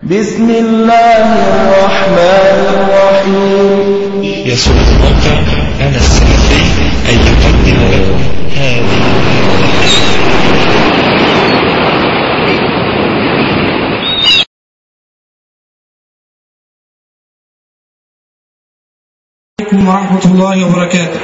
بسم الله الرحمن الرحيم. يسر الموقع أنا السلفي أن يقدم لكم هذه عليكم ورحمة الله وبركاته.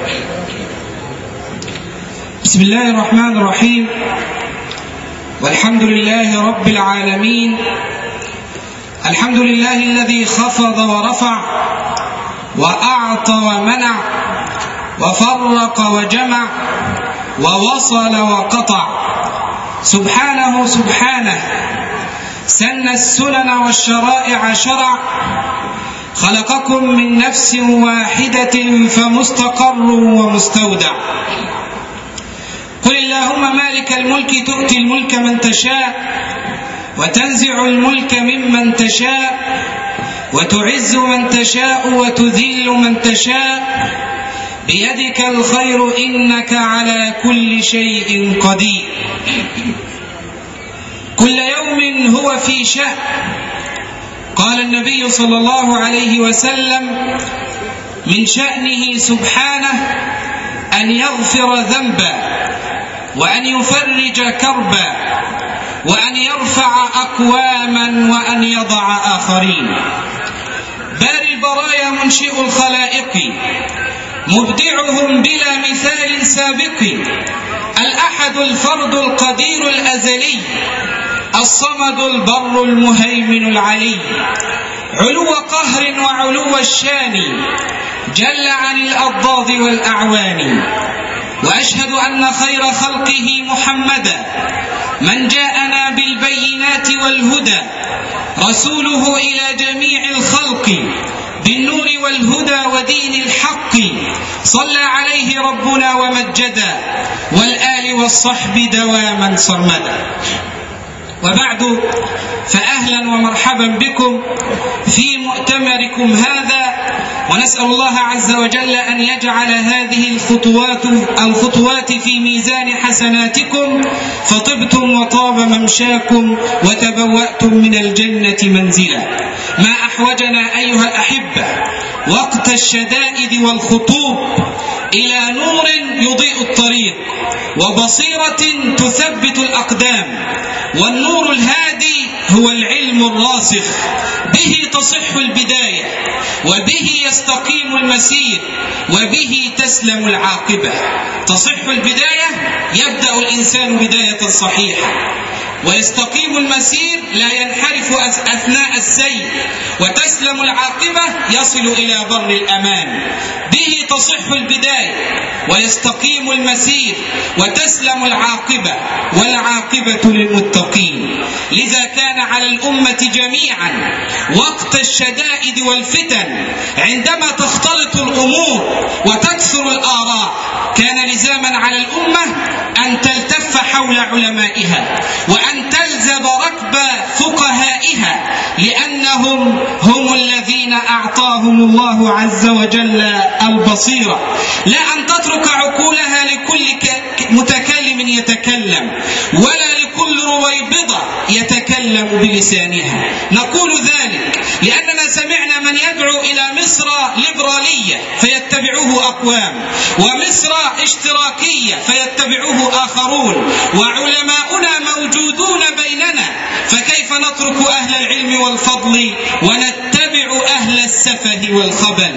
بسم الله الرحمن الرحيم، والحمد لله رب العالمين. الحمد لله الذي خفض ورفع وأعطى ومنع وفرق وجمع ووصل وقطع، سبحانه سبحانه. سن السنن والشرائع شرع، خلقكم من نفس واحدة فمستقر ومستودع. قل اللهم مالك الملك تؤتي الملك من تشاء وتنزع الملك ممن تشاء وتعز من تشاء وتذل من تشاء، بيدك الخير إنك على كل شيء قدير. كل يوم هو في شأن. قال النبي صلى الله عليه وسلم: من شأنه سبحانه أن يغفر ذنبا، وأن يفرج كربا، وأن يرفع أقواما، وأن يضع آخرين. باري البرايا منشئ الخلائق، مبدعهم بلا مثال سابق، الأحد الفرد القدير الأزلي، الصمد البر المهيمن العلي، علو قهر وعلو الشان، جل عن الأضداد والأعوان. وأشهد أن خير خلقه محمدا، من جاءنا بالبينات والهدى، رسوله إلى جميع الخلق بالنور والهدى ودين الحق، صلى عليه ربنا ومجدا، والآل والصحب دواما صرمدا. وبعد، فأهلا ومرحبا بكم في مؤتمركم هذا، ونسأل الله عز وجل أن يجعل هذه الخطوات في ميزان حسناتكم، فطبتم وطاب ممشاكم وتبوأتم من الجنة منزلا. ما أحوجنا أيها الأحبة وقت الشدائد والخطوب إلى نور يضيء الطريق، وبصيرة تثبت الأقدام. والنور الهادي هو العلم الراسخ، به تصح البداية، وبه يستقيم المسير، وبه تسلم العاقبة. تصح البداية، يبدأ الإنسان بداية صحيحة، ويستقيم المسير، لا ينحرف أثناء السير، وتسلم العاقبة، يصل إلى بر الأمان. به تصح البداية، ويستقيم المسير، وتسلم العاقبة، والعاقبة للمتقين. لذا كان على الأمة جميعا وقت الشدائد والفتن، عندما تختلط الأمور وتكثر الآراء، كان لزاما على الأمة أن تلتف حول علمائها، وأن تلزب ركب فقهائها، لأنهم هم الذين أعطاهم الله عز وجل البصيرة. لا أن تترك عقولها لكل متكلم يتكلم، ولا لكل رويبضة يتكلم بلسانها. نقول ذلك لأننا سمعنا من يدعو إلى مصر ليبرالية فيتبعوه أقوام، ومصر اشتراكية فيتبعوه آخرون، وعلماؤنا موجودون بيننا، فكيف نترك أهل العلم والفضل ونتبع أهل السفه والخبل؟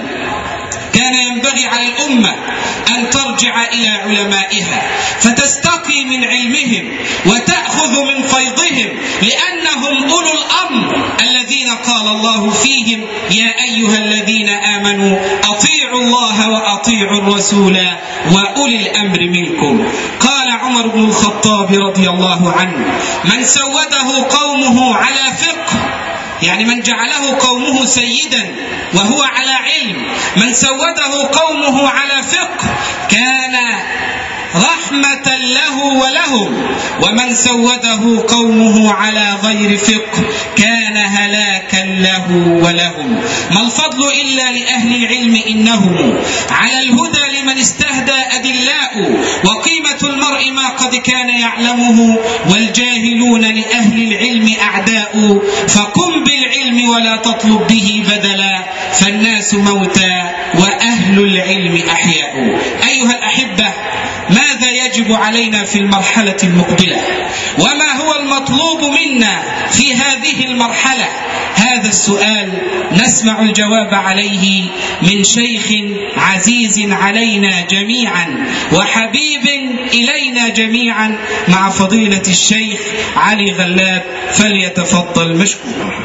كان ينبغي على الأمة أن ترجع إلى علمائها، فتستقي من علمهم وتأخذ من فيضهم، لأنهم أولو الأمر الذين قال الله فيهم: يا أيها الذين آمنوا أطيعوا الله وأطيعوا الرسول وأولي الأمر منكم. قال عمر بن الخطاب رضي الله عنه: من سوده قومه على فقه، يعني من جعله قومه سيدا وهو على علم، من سوده قومه على فقه، كان رحمة له ولهم، ومن سوده قومه على غير فقه كان هلاكا له ولهم. ما الفضل إلا لأهل العلم إنهم على الهدى لمن استهدى أدلاء، وقيمة المرء ما قد كان يعلمه، والجاهلون لأهل العلم أعداء. فقم بالعلم ولا تطلب به بدلا، فالناس موتى وأهل العلم أحياء. أيها الأحبة، ماذا يجب علينا في المرحلة المقبلة؟ وما هو المطلوب منا في هذه المرحلة؟ هذا السؤال نسمع الجواب عليه من شيخ عزيز علينا جميعا وحبيب إلينا جميعا، مع فضيلة الشيخ علي غلاب، فليتفضل مشكورا.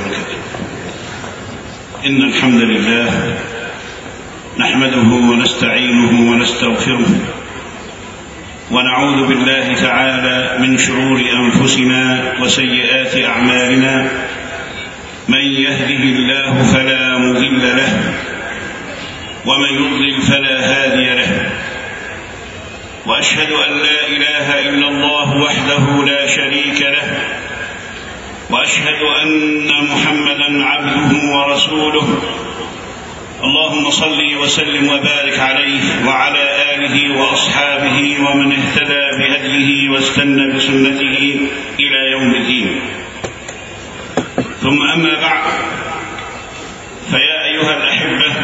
إن الحمد لله نحمده ونستعينه ونستغفره، ونعوذ بالله تعالى من شرور أنفسنا وسيئات أعمالنا. من يهده الله فلا مضل له، ومن يضلل فلا هادي له، وأشهد أن لا إله إلا الله وحده لا شريك له، وأشهد أن محمدا عبده ورسوله. اللهم صل وسلم وبارك عليه وعلى آله وأصحابه ومن اهتدى بهديه واستنى بسنته إلى يوم الدين. ثم أما بعد، فيا أيها الأحبة،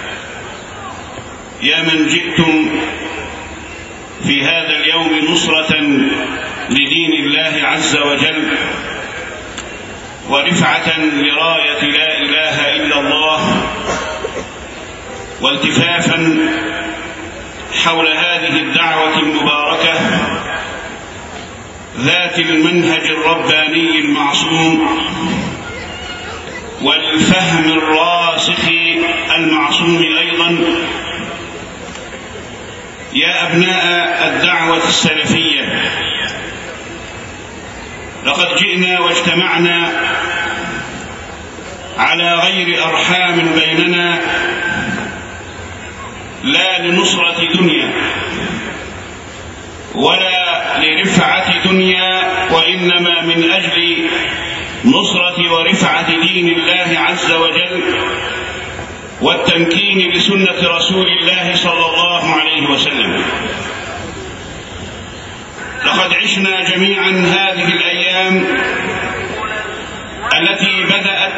يا من جئتم في هذا اليوم نصرة لدين الله عز وجل، ورفعة لراية لا إله إلا الله، والتفافا حول هذه الدعوة المباركة ذات المنهج الرباني المعصوم والفهم الراسخ المعصوم أيضا. يا أبناء الدعوة السلفية، لقد جئنا واجتمعنا على غير أرحام بيننا، لا لنصرة دنيا ولا لرفعة دنيا، وإنما من أجل نصرة ورفعة دين الله عز وجل، والتمكين لسنة رسول الله صلى الله عليه وسلم. لقد عشنا جميعا هذه الأيام التي بدأت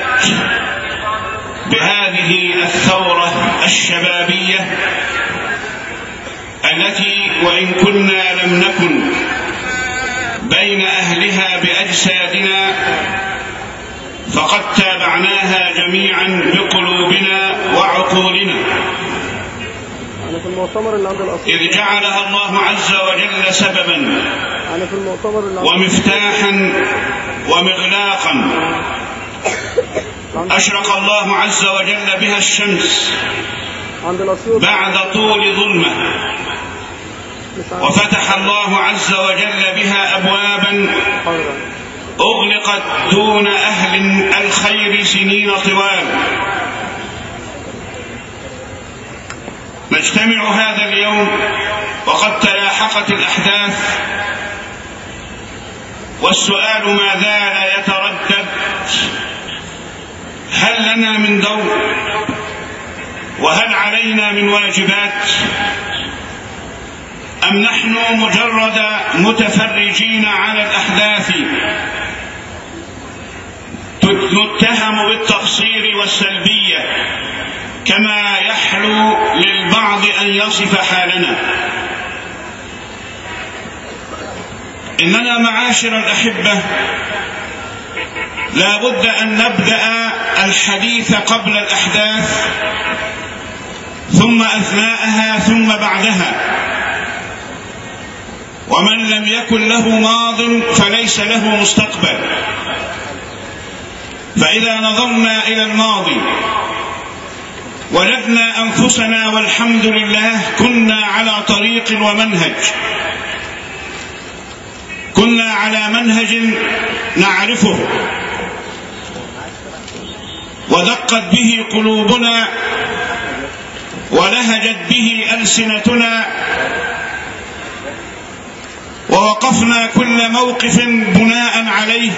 بهذه الثورة الشبابية، التي وإن كنا لم نكن بين أهلها بأجسادنا، فقد تابعناها جميعا بقلوبنا وعقولنا، إذ جعلها الله عز وجل سببا ومفتاحا ومغلاقا أشرق الله عز وجل بها الشمس بعد طول ظلمة، وفتح الله عز وجل بها أبوابا أغلقت دون أهل الخير سنين طوال. نجتمع هذا اليوم وقد تلاحقت الأحداث، والسؤال ما زال يتردد: هل لنا من دور؟ وهل علينا من واجبات؟ أم نحن مجرد متفرجين على الأحداث نتهم بالتقصير والسلبية، كما يحلو للبعض أن يصف حالنا؟ إننا معاشر الأحبة لا بد أن نبدأ الحديث قبل الأحداث، ثم أثناءها، ثم بعدها. ومن لم يكن له ماض فليس له مستقبل. فإذا نظرنا إلى الماضي وجدنا أنفسنا والحمد لله كنا على طريق ومنهج، كنا على منهج نعرفه ودقت به قلوبنا ولهجت به ألسنتنا، ووقفنا كل موقف بناء عليه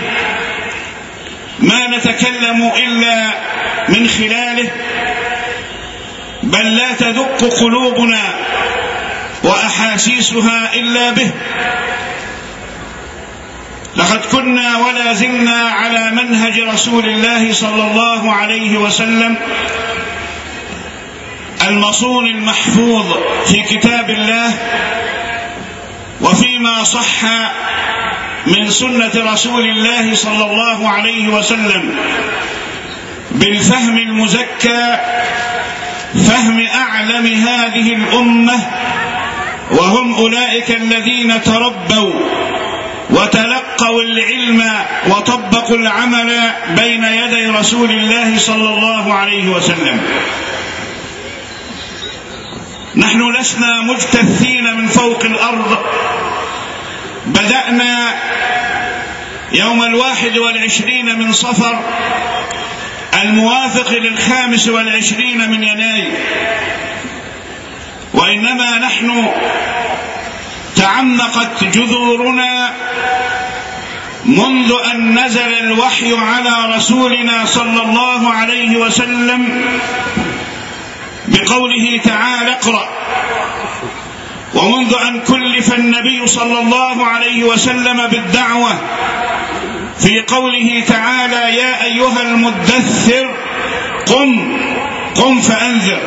ما نتكلم إلا من خلاله، بل لا تدق قلوبنا وأحاسيسها إلا به. لقد كنا ولا زلنا على منهج رسول الله صلى الله عليه وسلم المصون المحفوظ في كتاب الله وفيما صح من سنة رسول الله صلى الله عليه وسلم، بالفهم المزكى، فهم أعلم هذه الأمة، وهم أولئك الذين تربوا وتلقوا العلم وطبقوا العمل بين يدي رسول الله صلى الله عليه وسلم. نحن لسنا مجتثين من فوق الأرض، بدأنا يوم 21 من صفر الموافق 25 من يناير، وإنما نحن تعمقت جذورنا منذ أن نزل الوحي على رسولنا صلى الله عليه وسلم بقوله تعالى اقرأ، ومنذ أن كلف النبي صلى الله عليه وسلم بالدعوة في قوله تعالى يا أيها المدثر قم فأنذر.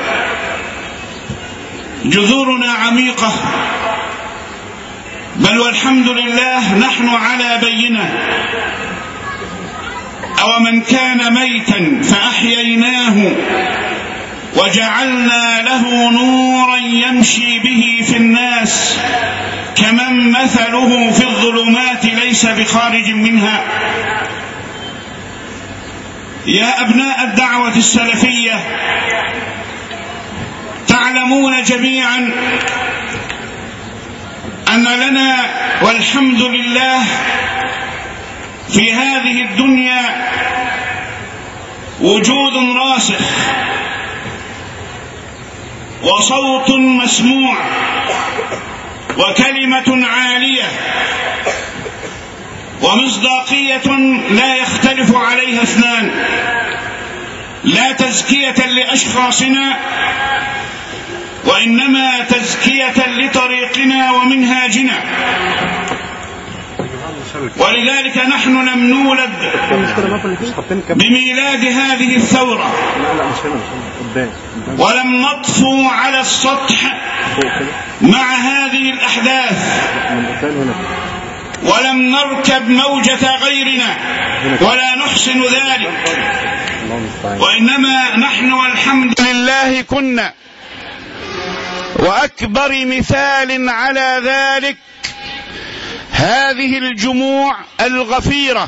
جذورنا عميقة، بل والحمد لله نحن على بينة. أومن كان ميتا فأحييناه وجعلنا له نورا يمشي به في الناس كمن مثله في الظلمات ليس بخارج منها. يا أبناء الدعوة السلفية، تعلمون جميعا أن لنا والحمد لله في هذه الدنيا وجود راسخ وصوت مسموع وكلمة عالية ومصداقية لا يختلف عليها اثنان، لا تزكية لأشخاصنا وإنما تزكية لطريقنا ومنهاجنا. ولذلك نحن لم نولد بميلاد هذه الثورة، ولم نطفو على السطح مع هذه الأحداث، ولم نركب موجة غيرنا ولا نحسن ذلك، وإنما نحن والحمد لله كنا. وأكبر مثال على ذلك هذه الجموع الغفيرة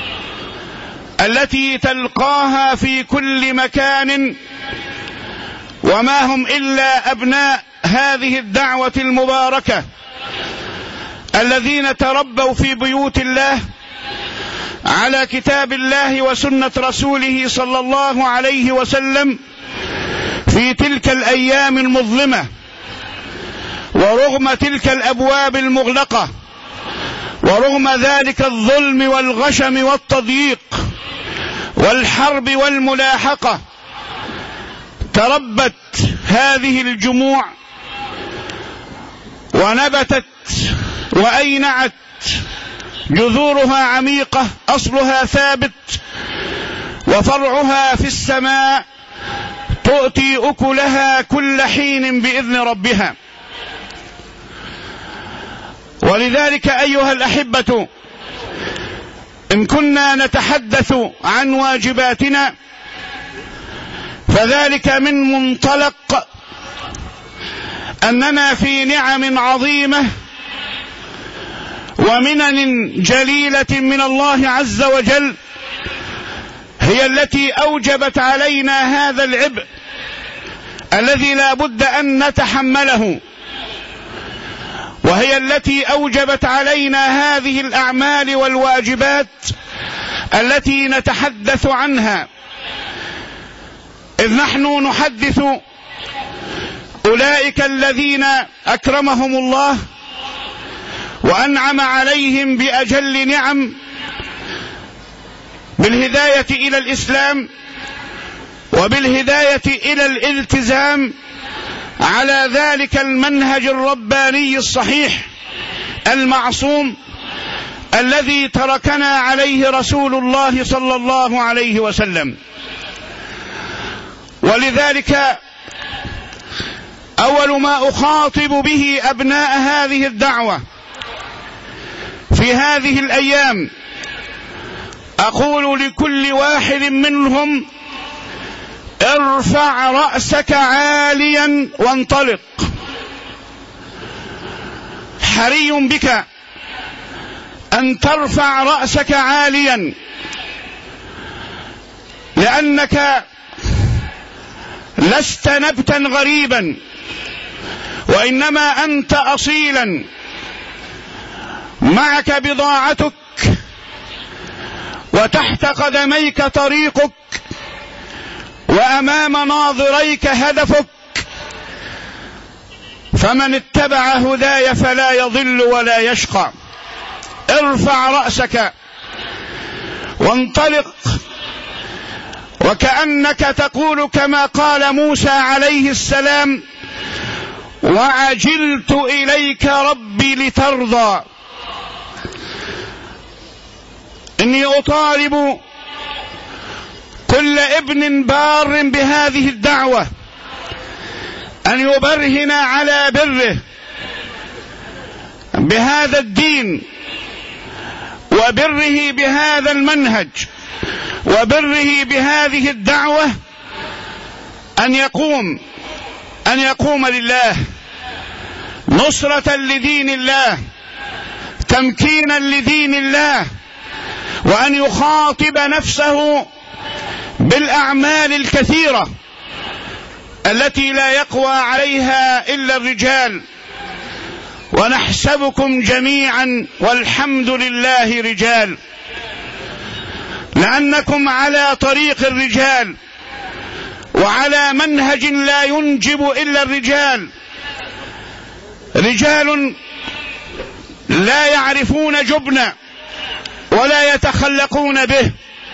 التي تلقاها في كل مكان، وما هم إلا أبناء هذه الدعوة المباركة الذين تربوا في بيوت الله على كتاب الله وسنة رسوله صلى الله عليه وسلم في تلك الأيام المظلمة، ورغم تلك الأبواب المغلقة، ورغم ذلك الظلم والغشم والتضييق والحرب والملاحقة، تربت هذه الجموع ونبتت وأينعت، جذورها عميقة، أصلها ثابت، وفرعها في السماء، تؤتي أكلها كل حين بإذن ربها. ولذلك أيها الأحبة، إن كنا نتحدث عن واجباتنا فذلك من منطلق أننا في نعم عظيمة ومنن جليلة من الله عز وجل هي التي أوجبت علينا هذا العبء الذي لا بد أن نتحمله، وهي التي أوجبت علينا هذه الأعمال والواجبات التي نتحدث عنها، إذ نحن نحدث أولئك الذين أكرمهم الله وأنعم عليهم بأجل نعم بالهداية إلى الإسلام وبالهداية إلى الالتزام على ذلك المنهج الرباني الصحيح المعصوم الذي تركنا عليه رسول الله صلى الله عليه وسلم. ولذلك أول ما أخاطب به أبناء هذه الدعوة في هذه الأيام أقول لكل واحد منهم: ارفع رأسك عاليا وانطلق. حري بك أن ترفع رأسك عاليا، لأنك لست نبتا غريبا، وإنما أنت أصيلا، معك بضاعتك وتحت قدميك طريقك وأمام ناظريك هدفك، فمن اتبع هداي فلا يضل ولا يشقى. ارفع رأسك وانطلق، وكأنك تقول كما قال موسى عليه السلام: وعجلت إليك ربي لترضى. إني أطالب كل ابن بار بهذه الدعوة أن يبرهن على بره بهذا الدين وبره بهذا المنهج وبره بهذه الدعوة، أن يقوم لله، نصرة لدين الله، تمكينا لدين الله، وأن يخاطب نفسه بالأعمال الكثيرة التي لا يقوى عليها إلا الرجال، ونحسبكم جميعا والحمد لله رجال، لأنكم على طريق الرجال وعلى منهج لا ينجب إلا الرجال، رجال لا يعرفون جبنا ولا يتخلقون به،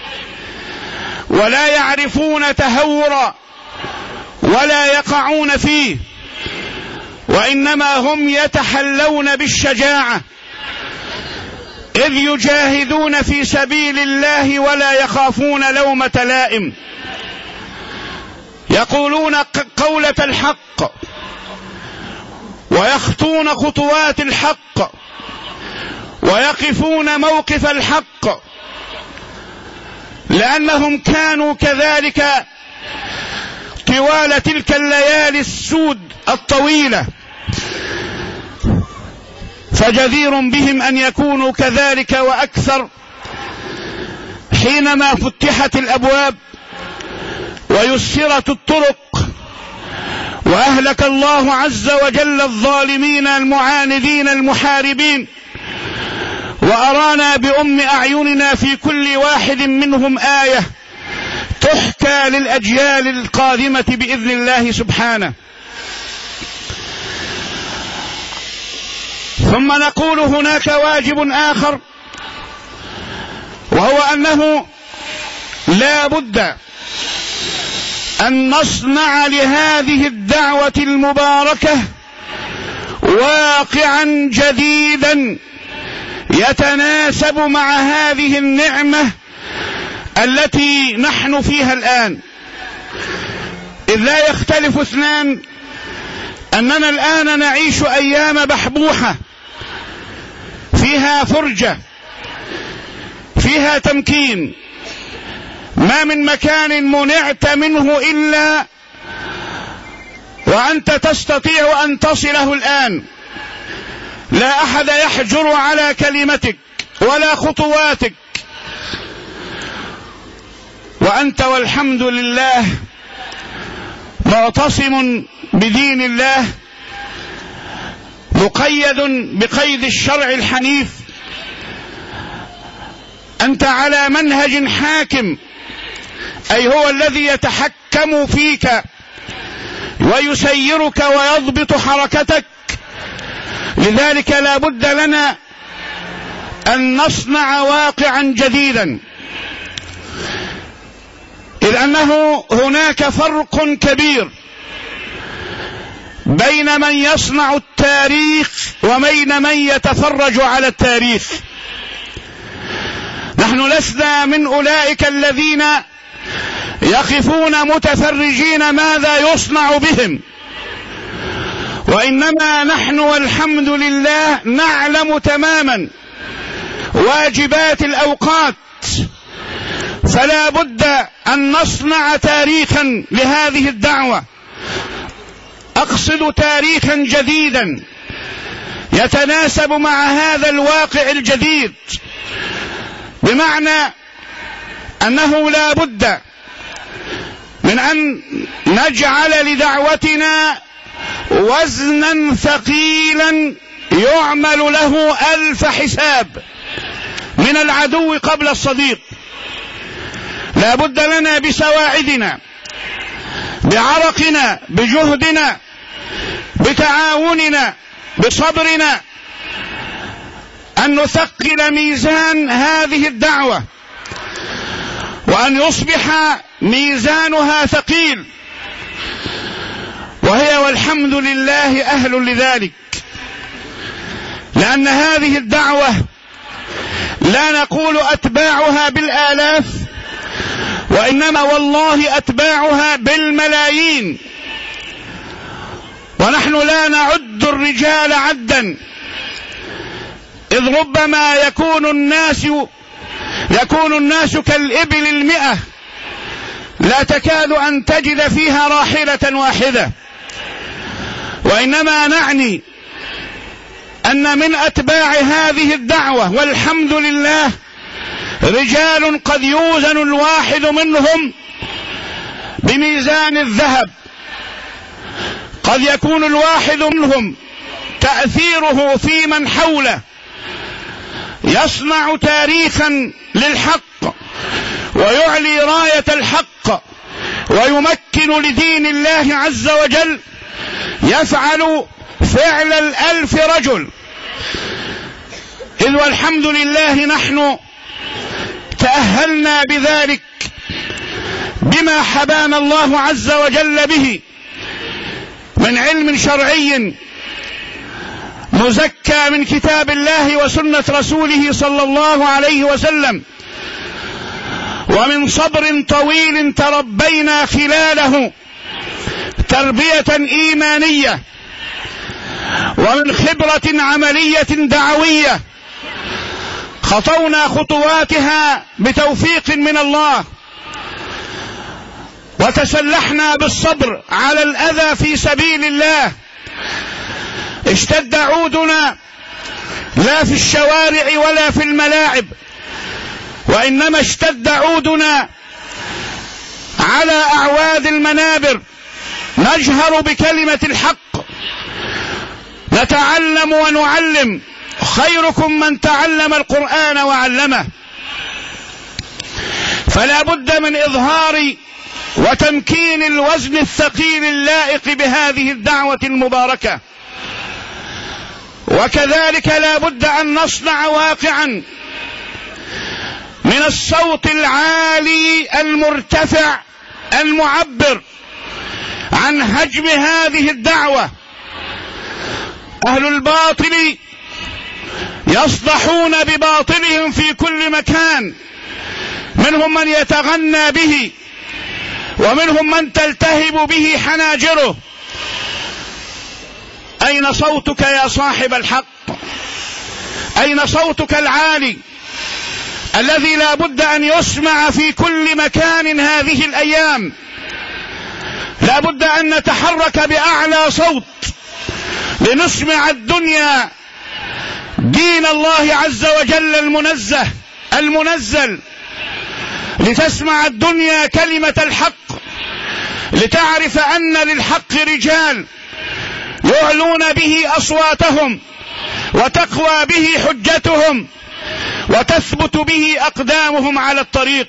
ولا يعرفون تهورا ولا يقعون فيه، وإنما هم يتحلون بالشجاعة، إذ يجاهدون في سبيل الله ولا يخافون لومة لائم، يقولون قولة الحق ويخطون خطوات الحق ويقفون موقف الحق، لأنهم كانوا كذلك طوال تلك الليالي السود الطويلة، فجدير بهم أن يكونوا كذلك وأكثر حينما فتحت الأبواب ويسرت الطرق وأهلك الله عز وجل الظالمين المعاندين المحاربين، وأرانا بأم أعيننا في كل واحد منهم آية تحكى للأجيال القادمة بإذن الله سبحانه. ثم نقول هناك واجب آخر، وهو أنه لا بد أن نصنع لهذه الدعوة المباركة واقعا جديدا يتناسب مع هذه النعمة التي نحن فيها الآن، إذ لا يختلف اثنان أننا الآن نعيش أيام بحبوحة فيها فرجة، فيها تمكين، ما من مكان منعت منه إلا وأنت تستطيع أن تصله الآن، لا أحد يحجر على كلمتك ولا خطواتك، وأنت والحمد لله معتصم بدين الله، مقيد بقيد الشرع الحنيف، أنت على منهج حاكم، أي هو الذي يتحكم فيك ويسيرك ويضبط حركتك. لذلك لا بد لنا أن نصنع واقعا جديدا، إذ أنه هناك فرق كبير بين من يصنع التاريخ وبين من يتفرج على التاريخ. نحن لسنا من أولئك الذين يقفون متفرجين ماذا يصنع بهم، وإنما نحن والحمد لله نعلم تماما واجبات الأوقات، فلا بد أن نصنع تاريخا لهذه الدعوة، أقصد تاريخا جديدا يتناسب مع هذا الواقع الجديد، بمعنى أنه لا بد من أن نجعل لدعوتنا وزنا ثقيلا يعمل له 1000 حساب من العدو قبل الصديق. لا بد لنا بسواعدنا، بعرقنا، بجهدنا، بتعاوننا، بصبرنا، أن نثقل ميزان هذه الدعوة، وأن يصبح ميزانها ثقيل، وهي والحمد لله أهل لذلك، لأن هذه الدعوة لا نقول أتباعها بالآلاف، وإنما والله أتباعها بالملايين، ونحن لا نعد الرجال عدا، إذ ربما يكون الناس كالإبل 100 لا تكاد أن تجد فيها راحلة واحدة، وإنما نعني أن من أتباع هذه الدعوة والحمد لله رجال قد يوزن الواحد منهم بميزان الذهب، قد يكون الواحد منهم تأثيره في من حوله يصنع تاريخا للحق ويعلي راية الحق ويمكن لدين الله عز وجل، يفعل فعل 1000 رجل، إذ والحمد لله نحن تأهلنا بذلك بما حبانا الله عز وجل به من علم شرعي مزكى من كتاب الله وسنة رسوله صلى الله عليه وسلم، ومن صبر طويل تربينا خلاله تربية إيمانية، ومن خبرة عملية دعوية خطونا خطواتها بتوفيق من الله، وتسلحنا بالصبر على الأذى في سبيل الله. اشتد عودنا لا في الشوارع ولا في الملاعب، وإنما اشتد عودنا على أعواد المنابر، نجهر بكلمة الحق، نتعلم ونعلم، خيركم من تعلم القرآن وعلمه. فلا بد من إظهار وتمكين الوزن الثقيل اللائق بهذه الدعوة المباركة، وكذلك لا بد أن نصنع واقعا من الصوت العالي المرتفع المعبر عن هجم هذه الدعوة. أهل الباطل يصدحون بباطلهم في كل مكان، منهم من يتغنى به، ومنهم من تلتهب به حناجره. أين صوتك يا صاحب الحق؟ أين صوتك العالي الذي لا بد أن يسمع في كل مكان هذه الأيام؟ لا بد أن نتحرك بأعلى صوت لنسمع الدنيا دين الله عز وجل المنزل، لتسمع الدنيا كلمة الحق، لتعرف أن للحق رجال يعلون به أصواتهم، وتقوى به حجتهم، وتثبت به أقدامهم على الطريق.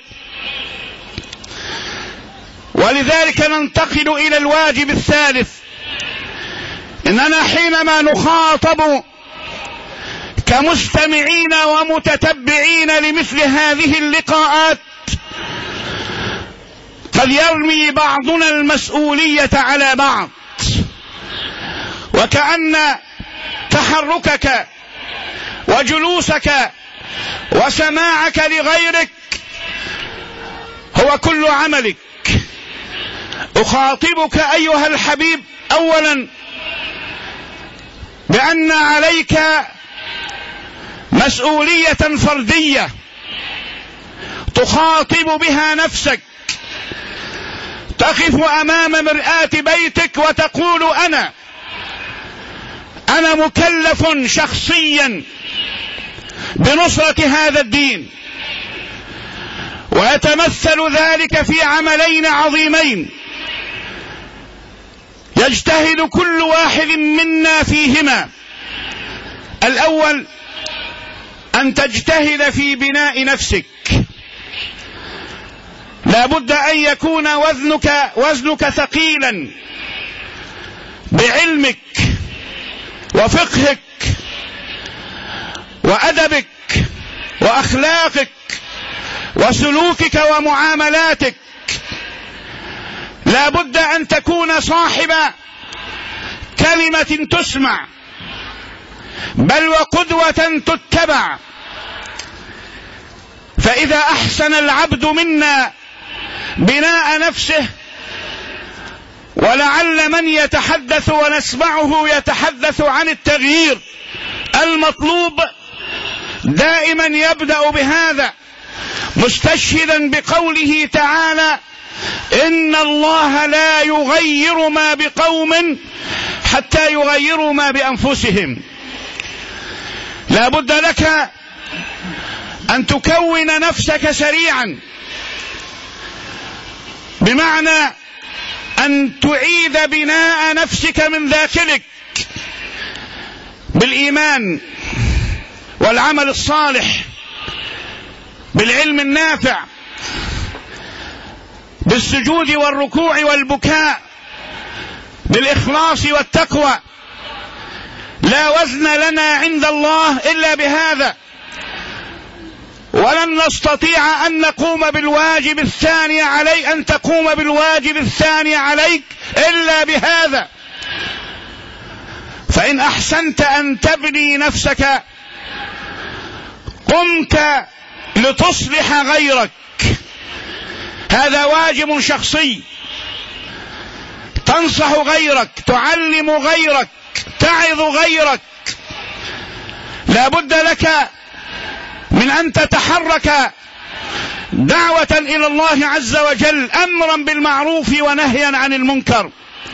ولذلك ننتقل إلى الواجب الثالث، إننا حينما نخاطب كمستمعين ومتتبعين لمثل هذه اللقاءات قد يرمي بعضنا المسؤولية على بعض، وكأن تحركك وجلوسك وسماعك لغيرك هو كل عملك. أخاطبك أيها الحبيب أولا بأن عليك مسؤولية فردية تخاطب بها نفسك، تقف أمام مرآة بيتك وتقول أنا مكلف شخصيا بنصرة هذا الدين، ويتمثل ذلك في عملين عظيمين يجتهد كل واحد منا فيهما. الأول أن تجتهد في بناء نفسك، لا بد أن يكون وزنك ثقيلا بعلمك وفقهك وأدبك وأخلاقك وسلوكك ومعاملاتك. لا بد أن تكون صاحب كلمة تسمع، بل وقدوة تتبع. فإذا أحسن العبد منا بناء نفسه، ولعل من يتحدث ونسمعه يتحدث عن التغيير المطلوب، دائما يبدأ بهذا مستشهدا بقوله تعالى: إن الله لا يغير ما بقوم حتى يغيروا ما بأنفسهم. لا بد لك أن تكون نفسك سريعا، بمعنى أن تعيد بناء نفسك من داخلك بالإيمان والعمل الصالح، بالعلم النافع، بالسجود والركوع والبكاء، بالإخلاص والتقوى. لا وزن لنا عند الله إلا بهذا، ولن نستطيع أن نقوم بالواجب الثاني عليك، أن تقوم بالواجب الثاني عليك إلا بهذا. فإن أحسنت أن تبني نفسك قمت لتصلح غيرك، هذا واجب شخصي. تنصح غيرك، تعلم غيرك، تعظ غيرك. لا بد لك من أن تتحرك دعوة إلى الله عز وجل، أمرا بالمعروف ونهيا عن المنكر.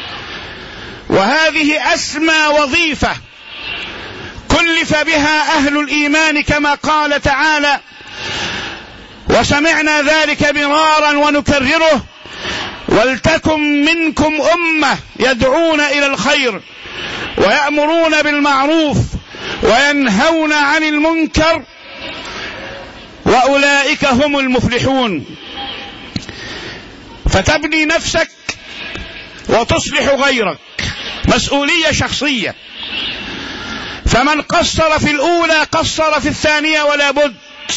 وهذه أسمى وظيفة كلف بها أهل الإيمان، كما قال تعالى: وسمعنا ذلك مرارا ونكرره ولتكن منكم أمة يدعون إلى الخير ويأمرون بالمعروف وينهون عن المنكر وأولئك هم المفلحون. فتبني نفسك وتصلح غيرك، مسؤولية شخصية. فمن قصر في الأولى قصر في الثانية ولا بد،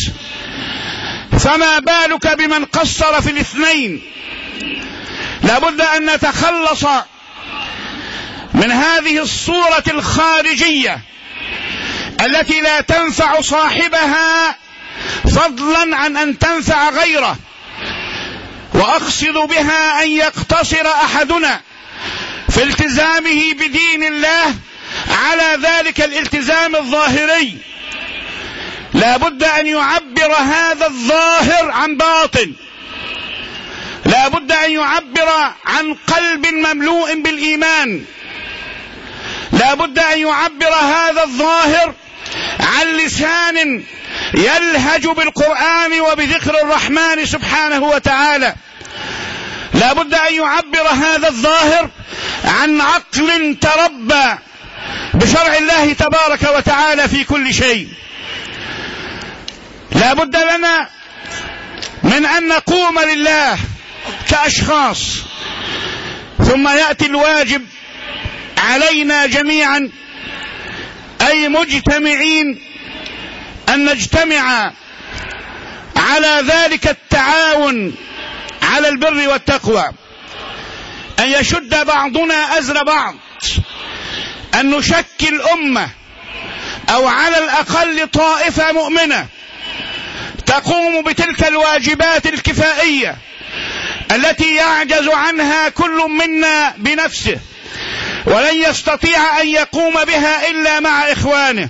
فما بالك بمن قصر في الاثنين؟ لا بد أن نتخلص من هذه الصورة الخارجية التي لا تنفع صاحبها فضلا عن أن تنفع غيره. وأقصد بها أن يقتصر أحدنا في التزامه بدين الله على ذلك الالتزام الظاهري. لا بد أن يعبر هذا الظاهر عن باطن، لا بد أن يعبر عن قلب مملوء بالإيمان، لا بد أن يعبر هذا الظاهر عن لسان يلهج بالقرآن وبذكر الرحمن سبحانه وتعالى. لا بد أن يعبر هذا الظاهر عن عقل تربى بشرع الله تبارك وتعالى في كل شيء. لا بد لنا من أن نقوم لله كأشخاص، ثم يأتي الواجب علينا جميعا أي مجتمعين أن نجتمع على ذلك التعاون على البر والتقوى، أن يشد بعضنا أزر بعض، أن نشكل أمة أو على الأقل طائفة مؤمنة تقوم بتلك الواجبات الكفائية التي يعجز عنها كل منا بنفسه، ولن يستطيع أن يقوم بها إلا مع إخوانه.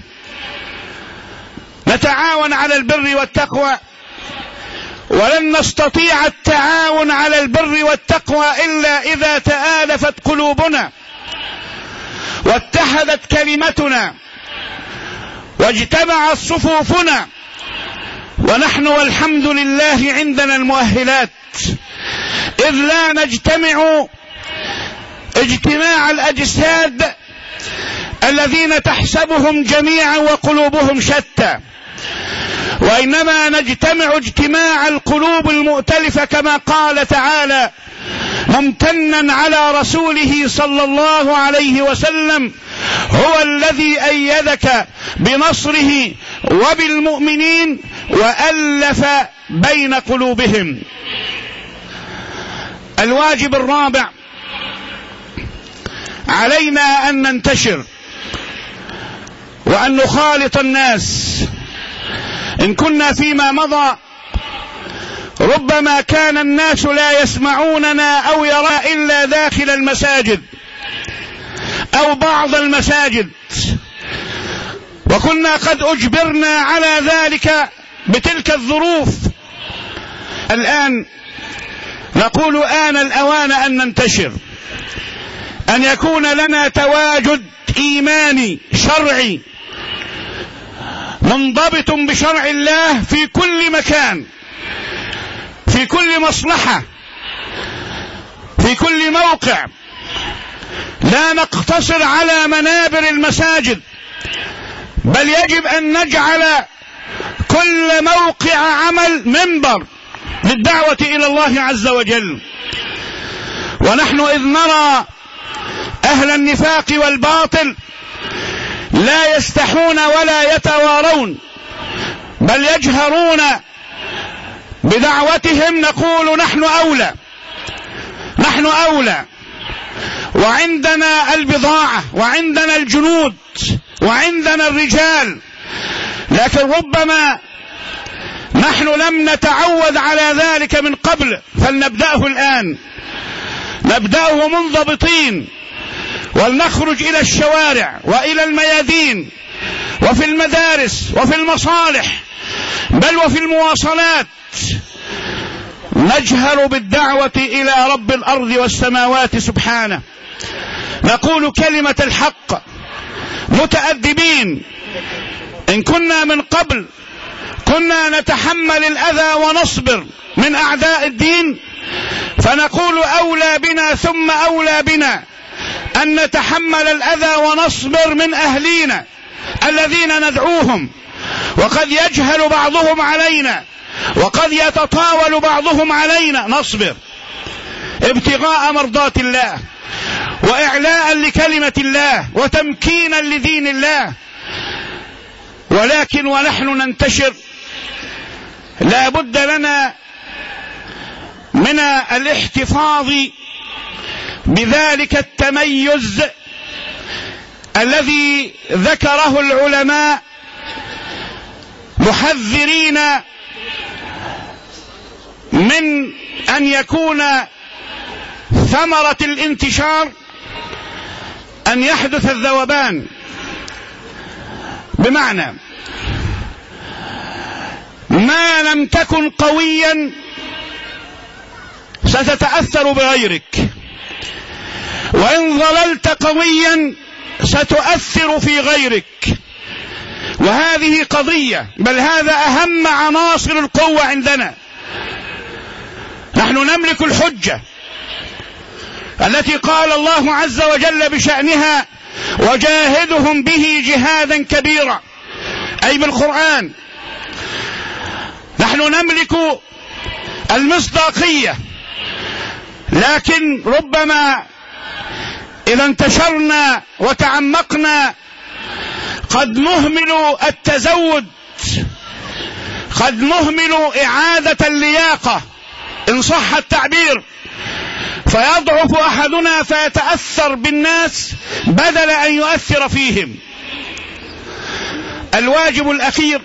نتعاون على البر والتقوى، ولن نستطيع التعاون على البر والتقوى إلا إذا تآلفت قلوبنا واتحدت كلمتنا واجتمعت صفوفنا، ونحن والحمد لله عندنا المؤهلات، إذ لا نجتمع اجتماع الأجساد الذين تحسبهم جميعا وقلوبهم شتى، وإنما نجتمع اجتماع القلوب المؤتلفة، كما قال تعالى ممتنا على رسوله صلى الله عليه وسلم: هو الذي أيدك بنصره وبالمؤمنين وألف بين قلوبهم. الواجب الرابع: علينا أن ننتشر وأن نخالط الناس. إن كنا فيما مضى ربما كان الناس لا يسمعوننا أو يرى إلا داخل المساجد أو بعض المساجد، وكنا قد أجبرنا على ذلك بتلك الظروف. الآن نقول آن الأوان أن ننتشر، أن يكون لنا تواجد إيماني شرعي منضبط بشرع الله في كل مكان، في كل مصلحة، في كل موقع. لا نقتصر على منابر المساجد، بل يجب أن نجعل كل موقع عمل منبر للدعوة إلى الله عز وجل. ونحن إذ نرى أهل النفاق والباطل لا يستحون ولا يتوارون، بل يجهرون بدعوتهم، نقول نحن أولى، نحن أولى، وعندنا البضاعة وعندنا الجنود وعندنا الرجال، لكن ربما نحن لم نتعود على ذلك من قبل، فلنبدأه الآن، نبدأه منضبطين، ولنخرج إلى الشوارع وإلى الميادين وفي المدارس وفي المصالح بل وفي المواصلات، نجهر بالدعوة إلى رب الأرض والسماوات سبحانه، نقول كلمة الحق متأدبين. إن كنا من قبل كنا نتحمل الأذى ونصبر من أعداء الدين، فنقول أولى بنا ثم أولى بنا أن نتحمل الأذى ونصبر من أهلينا الذين ندعوهم، وقد يجهل بعضهم علينا وقد يتطاول بعضهم علينا، نصبر ابتغاء مرضات الله وإعلاء لكلمة الله وتمكينا لدين الله. ولكن ونحن ننتشر لا بد لنا من الاحتفاظ بذلك التميز الذي ذكره العلماء محذرين من أن يكون ثمرة الانتشار أن يحدث الذوبان، بمعنى ما لم تكن قويا ستتأثر بغيرك، وإن ظللت قويا ستؤثر في غيرك، وهذه قضية، بل هذا أهم عناصر القوة عندنا. نحن نملك الحجة التي قال الله عز وجل بشأنها: وجاهدهم به جهادا كبيرا، أي بالقرآن. نحن نملك المصداقية، لكن ربما إذا انتشرنا وتعمقنا قد نهمل التزود قد نهمل إعادة اللياقة إن صح التعبير، فيضعف أحدنا فيتأثر بالناس بدل أن يؤثر فيهم. الواجب الأخير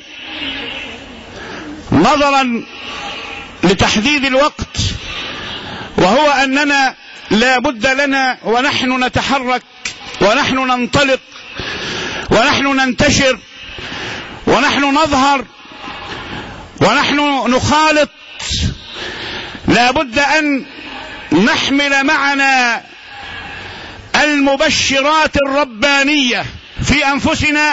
نظرا لتحديد الوقت، وهو أننا لا بد لنا ونحن نتحرك ونحن ننطلق ونحن ننتشر ونحن نظهر ونحن نخالط، لا بد أن نحمل معنا المبشرات الربانية في أنفسنا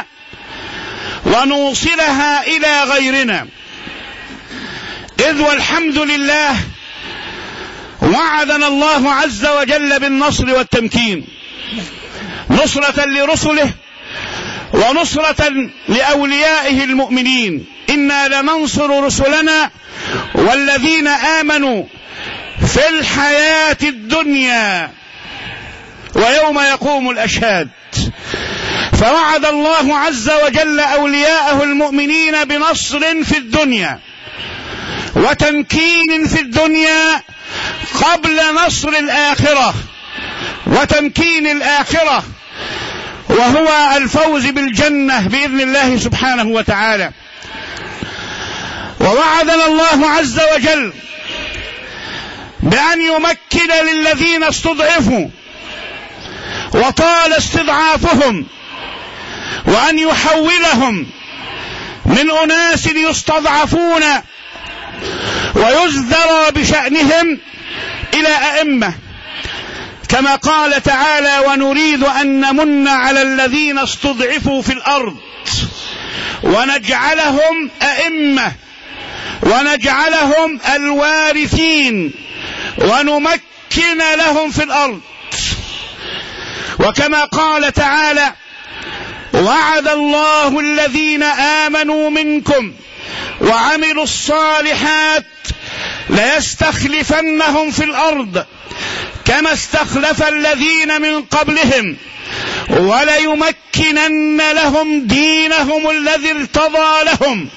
ونوصلها إلى غيرنا، إذ والحمد لله وعدنا الله عز وجل بالنصر والتمكين، نصرة لرسله ونصرة لأوليائه المؤمنين. إنا لننصر رسلنا والذين آمنوا في الحياة الدنيا ويوم يقوم الأشهاد. فوعد الله عز وجل أولياءه المؤمنين بنصر في الدنيا وتمكين في الدنيا قبل نصر الآخرة وتمكين الآخرة، وهو الفوز بالجنة بإذن الله سبحانه وتعالى. ووعدنا الله عز وجل بأن يمكن للذين استضعفوا وطال استضعافهم، وأن يحولهم من أناس يستضعفون ويزدرى بشأنهم إلى أئمة، كما قال تعالى: ونريد أن نمن على الذين استضعفوا في الأرض ونجعلهم أئمة ونجعلهم الوارثين ونمكن لهم في الأرض. وكما قال تعالى: وعد الله الذين آمنوا منكم وعملوا الصالحات ليستخلفنهم في الأرض كما استخلف الذين من قبلهم وليمكنن لهم دينهم الذي ارتضى لهم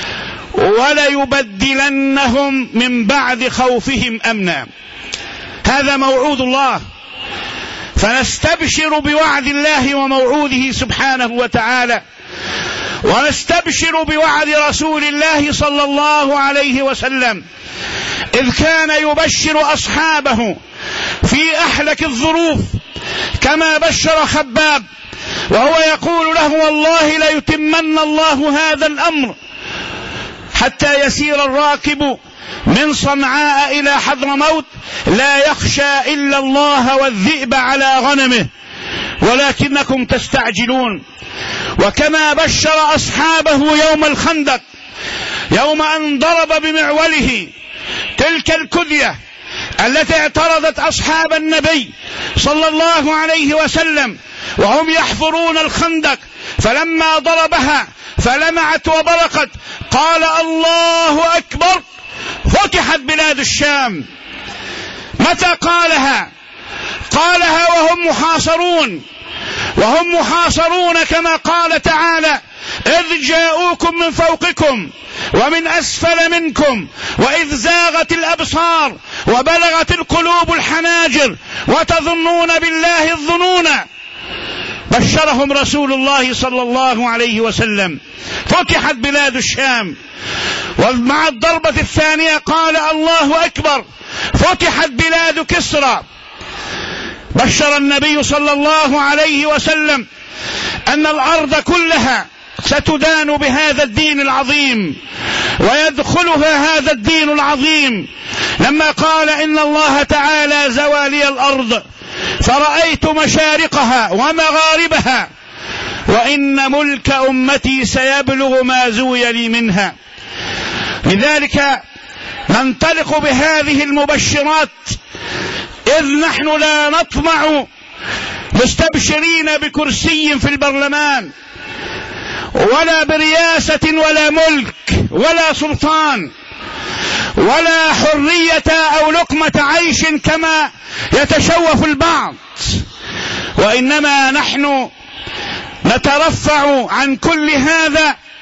وليبدلنهم من بعد خوفهم أمنا. هذا موعود الله، فنستبشر بوعد الله وموعوده سبحانه وتعالى، ونستبشر بوعد رسول الله صلى الله عليه وسلم، إذ كان يبشر أصحابه في أحلك الظروف كما بشر خباب وهو يقول له: والله ليتمن الله هذا الأمر حتى يسير الراكب من صنعاء إلى حضرموت لا يخشى إلا الله والذئب على غنمه ولكنكم تستعجلون. وكما بشر أصحابه يوم الخندق يوم أن ضرب بمعوله تلك الكدية التي اعترضت أصحاب النبي صلى الله عليه وسلم وهم يحفرون الخندق، فلما ضربها فلمعت وبرقت قال: الله أكبر، فتحت بلاد الشام. متى قالها؟ قالها وهم محاصرون كما قال تعالى: إذ جاءوكم من فوقكم ومن أسفل منكم وإذ زاغت الأبصار وبلغت القلوب الحناجر وتظنون بالله الظنون. بشرهم رسول الله صلى الله عليه وسلم، فتحت بلاد الشام. ومع الضربة الثانية قال: الله أكبر، فتحت بلاد كسرى. بشر النبي صلى الله عليه وسلم أن الأرض كلها ستدان بهذا الدين العظيم ويدخلها هذا الدين العظيم، لما قال: إن الله تعالى زوالي الأرض فرأيت مشارقها ومغاربها وإن ملك أمتي سيبلغ ما زوي لي منها. لذلك ننطلق بهذه المبشرات، إذ نحن لا نطمع مستبشرين بكرسي في البرلمان ولا برياسة ولا ملك ولا سلطان ولا حرية أو لقمة عيش كما يتشوف البعض، وإنما نحن نترفع عن كل هذا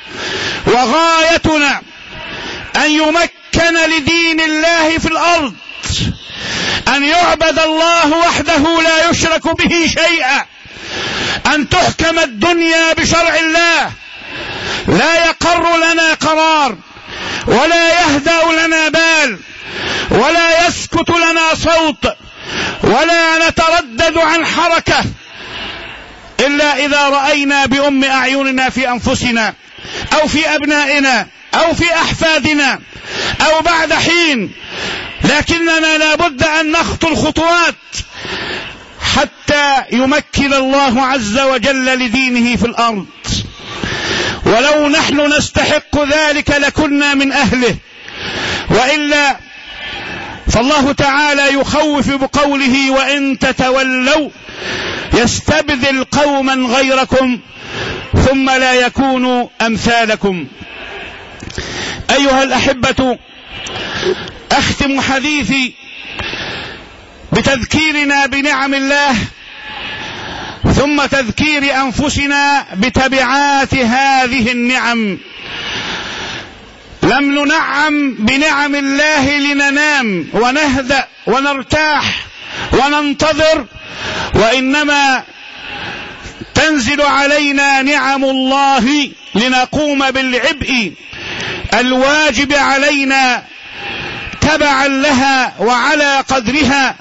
وغايتنا أن يمكن لدين الله في الأرض، أن يعبد الله وحده لا يشرك به شيئا، أن تحكم الدنيا بشرع الله، لا يقر لنا قرار ولا يهدأ لنا بال ولا يسكت لنا صوت ولا نتردد عن حركة إلا إذا رأينا بأم أعيننا في أنفسنا أو في أبنائنا أو في أحفادنا أو بعد حين، لكننا لا بد أن نخطو الخطوات حتى يمكن الله عز وجل لدينه في الأرض. ولو نحن نستحق ذلك لكنا من أهله، وإلا فالله تعالى يخوف بقوله: وإن تتولوا يستبدل قوما غيركم ثم لا يكونوا أمثالكم. أيها الأحبة، أختم حديثي بتذكيرنا بنعم الله ثم تذكير أنفسنا بتبعات هذه النعم. لم ننعم بنعم الله لننام ونهدأ ونرتاح وننتظر، وإنما تنزل علينا نعم الله لنقوم بالعبء الواجب علينا تبعا لها وعلى قدرها.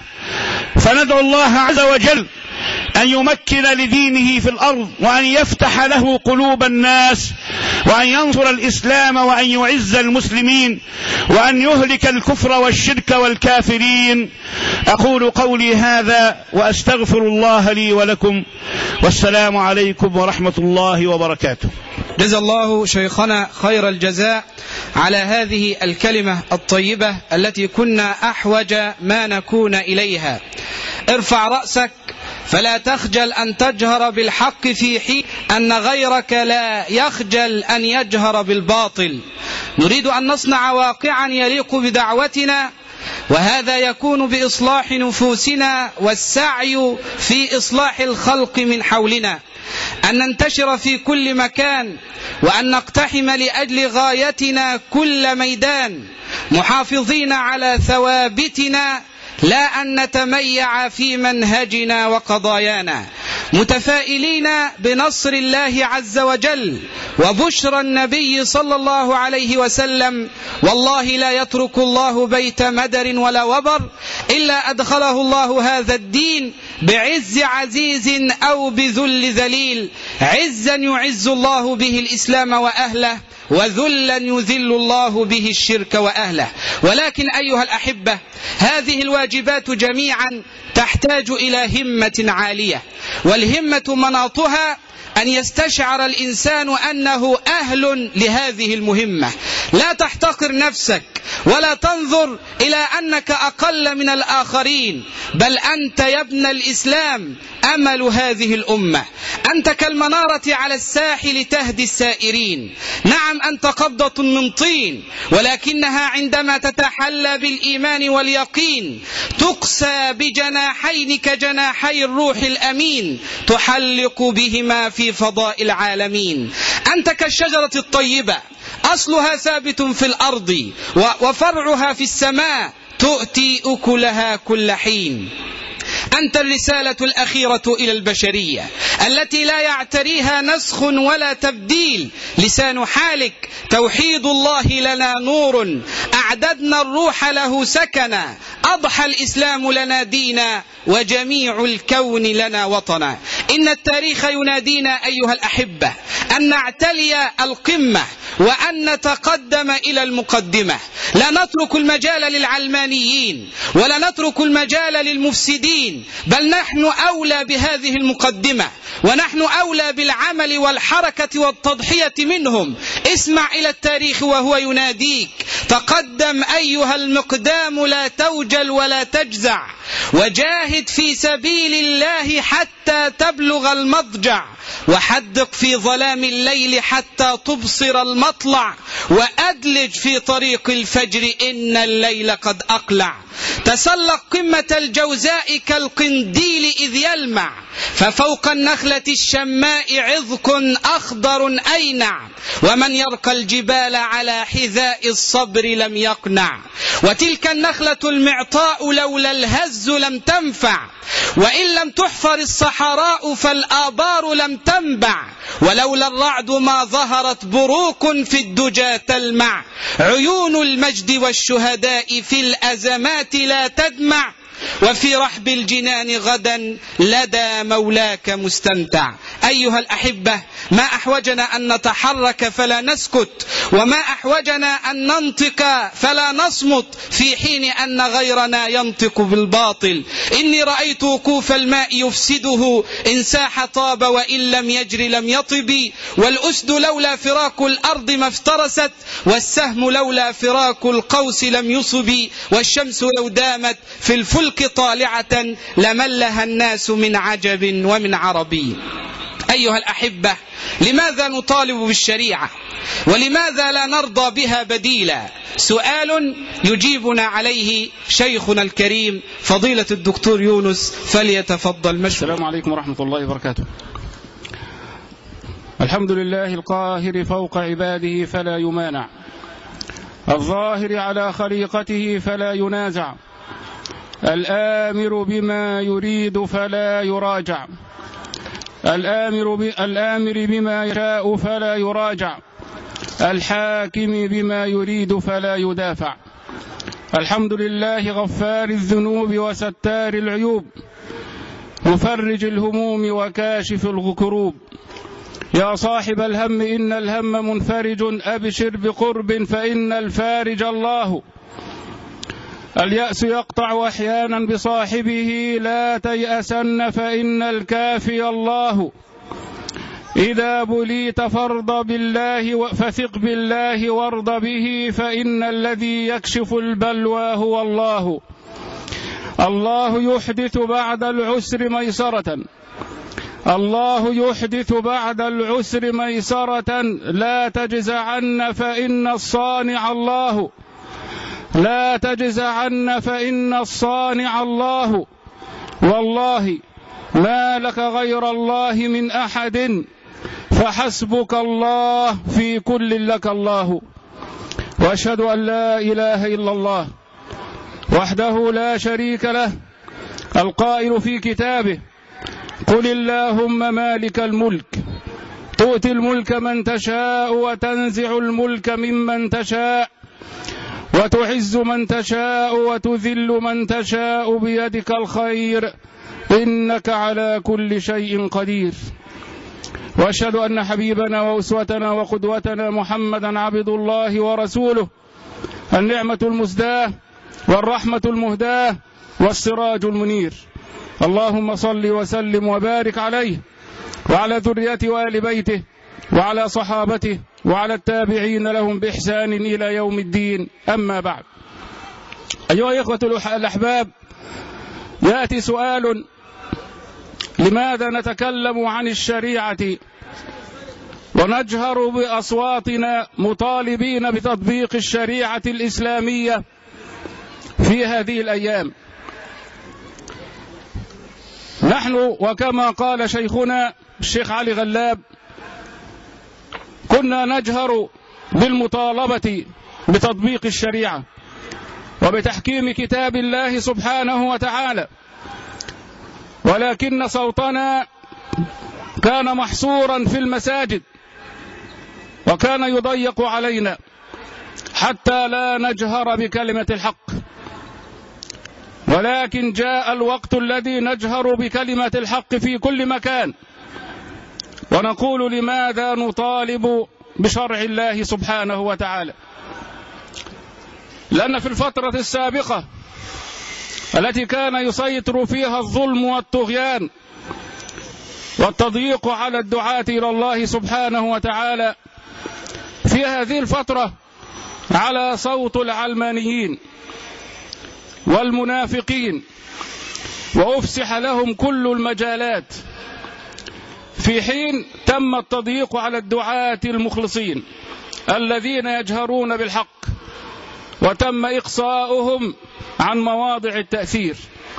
فندعو الله عز وجل أن يمكن لدينه في الأرض، وأن يفتح له قلوب الناس، وأن ينصر الإسلام، وأن يعز المسلمين، وأن يهلك الكفر والشرك والكافرين. أقول قولي هذا وأستغفر الله لي ولكم، والسلام عليكم ورحمة الله وبركاته. جزا الله شيخنا خير الجزاء على هذه الكلمة الطيبة التي كنا أحوج ما نكون إليها. ارفع رأسك فلا تخجل أن تجهر بالحق في حين أن غيرك لا يخجل أن يجهر بالباطل. نريد أن نصنع واقعا يليق بدعوتنا، وهذا يكون بإصلاح نفوسنا والسعي في إصلاح الخلق من حولنا، أن ننتشر في كل مكان، وأن نقتحم لأجل غايتنا كل ميدان، محافظين على ثوابتنا لا أن نتميع في منهجنا وقضايانا، متفائلين بنصر الله عز وجل وبشرى النبي صلى الله عليه وسلم. والله لا يترك الله بيت مدر ولا وبر إلا أدخله الله هذا الدين بعز عزيز أو بذل ذليل، عزا يعز الله به الإسلام وأهله، وذلا يذل الله به الشرك وأهله. ولكن أيها الأحبة، هذه الواجبات جميعا تحتاج إلى همة عالية، والهمة مناطها أن يستشعر الإنسان أنه أهل لهذه المهمة. لا تحتقر نفسك ولا تنظر إلى أنك أقل من الآخرين، بل أنت يا ابن الإسلام أمل هذه الأمة. أنت كالمنارة على الساحل تهدي السائرين. نعم أنت قبضة من طين، ولكنها عندما تتحلى بالإيمان واليقين تقسى بجناحين كجناحي الروح الأمين تحلق بهما في فضاء العالمين. أنت كالشجرة الطيبة أصلها ثابت في الأرض وفرعها في السماء تؤتي أكلها كل حين. أنت الرسالة الأخيرة إلى البشرية التي لا يعتريها نسخ ولا تبديل. لسان حالك توحيد الله لنا نور، أعددنا الروح له سكنا، أضحى الإسلام لنا دينا، وجميع الكون لنا وطنا. إن التاريخ ينادينا أيها الأحبة أن نعتلي القمة وأن نتقدم إلى المقدمة. لا نترك المجال للعلمانيين ولا نترك المجال للمفسدين، بل نحن أولى بهذه المقدمة، ونحن أولى بالعمل والحركة والتضحية منهم. اسمع إلى التاريخ وهو يناديك: تقدم أيها المقدام لا توجل ولا تجزع، وجاهد في سبيل الله حتى تبلغ المضجع، وحدق في ظلام الليل حتى تبصر المطلع، وأدلج في طريق الفجر إن الليل قد أقلع. تسلق قمة الجوزاء كالقنديل إذ يلمع، ففوق النخلة الشماء عذق أخضر أينع، ومن يرقى الجبال على حذاء الصبر لم يقنع. وتلك النخلة المعطاء لولا الهز لم تنفع، وإن لم تحفر الصحراء فالآبار لم تنبع، ولولا الرعد ما ظهرت بروق في الدجى تلمع. عيون المجد والشهداء في الأزمات لا تدمع، وفي رحب الجنان غدا لدى مولاك مستمتع. أيها الأحبة، ما أحوجنا أن نتحرك فلا نسكت، وما أحوجنا أن ننطق فلا نصمت في حين أن غيرنا ينطق بالباطل. إني رأيت وقوف الماء يفسده، إن ساح طاب وإن لم يجري لم يطب، والأسد لولا فراق الأرض ما افترست، والسهم لولا فراق القوس لم يصب، والشمس لو دامت في الفلك طالعة لملها الناس من عجب ومن عربي. أيها الأحبة، لماذا نطالب بالشريعة؟ ولماذا لا نرضى بها بديلا؟ سؤال يجيبنا عليه شيخنا الكريم فضيلة الدكتور يونس، فليتفضل مشكورا. السلام عليكم ورحمة الله وبركاته. الحمد لله القاهر فوق عباده فلا يمانع، الظاهر على خليقته فلا ينازع، الآمر بما يريد فلا يراجع، الآمر بما يشاء فلا يراجع، الحاكم بما يريد فلا يدافع. الحمد لله غفار الذنوب وستار العيوب، مفرج الهموم وكاشف الكروب. يا صاحب الهم إن الهم منفرج، أبشر بقرب فإن الفارج الله. اليأس يقطع أحيانا بصاحبه، لا تيأسن فإن الكافي الله. إذا بليت فارض بالله فثق بالله وارض به، فإن الذي يكشف البلوى هو الله. الله يحدث بعد العسر ميسرة، الله يحدث بعد العسر ميسرة، لا تجزعن فإن الصانع الله، لا تجزعن فإن الصانع الله. والله ما لك غير الله من أحد، فحسبك الله في كل لك الله. وأشهد أن لا إله إلا الله وحده لا شريك له، القائل في كتابه: قل اللهم مالك الملك تؤتي الملك من تشاء وتنزع الملك ممن تشاء وتعز من تشاء وتذل من تشاء بيدك الخير إنك على كل شيء قدير. وأشهد أن حبيبنا وأسوتنا وقدوتنا محمدا عبد الله ورسوله، النعمة المزداة والرحمة المهداة والسراج المنير. اللهم صل وسلم وبارك عليه وعلى ذريته وآل بيته وعلى صحابته وعلى التابعين لهم بإحسان إلى يوم الدين. أما بعد، أيها الإخوة الأحباب، يأتي سؤال: لماذا نتكلم عن الشريعة ونجهر بأصواتنا مطالبين بتطبيق الشريعة الإسلامية في هذه الأيام؟ نحن وكما قال شيخنا الشيخ علي غلاب كنا نجهر بالمطالبة بتطبيق الشريعة وبتحكيم كتاب الله سبحانه وتعالى، ولكن صوتنا كان محصورا في المساجد وكان يضيق علينا حتى لا نجهر بكلمة الحق. ولكن جاء الوقت الذي نجهر بكلمة الحق في كل مكان، ونقول: لماذا نطالب بشرع الله سبحانه وتعالى؟ لأن في الفترة السابقة التي كان يسيطر فيها الظلم والطغيان والتضييق على الدعاة إلى الله سبحانه وتعالى، في هذه الفترة على صوت العلمانيين والمنافقين وأفسح لهم كل المجالات، في حين تم التضييق على الدعاة المخلصين الذين يجهرون بالحق، وتم إقصاؤهم عن مواضع التأثير.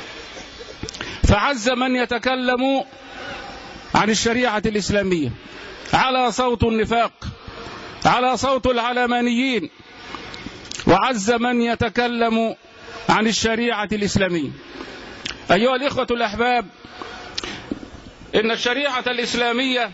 فعز من يتكلم عن الشريعة الإسلامية على صوت النفاق، على صوت العلمانيين، وعز من يتكلم عن الشريعة الإسلامية. أيها الإخوة الأحباب، إن الشريعة الإسلامية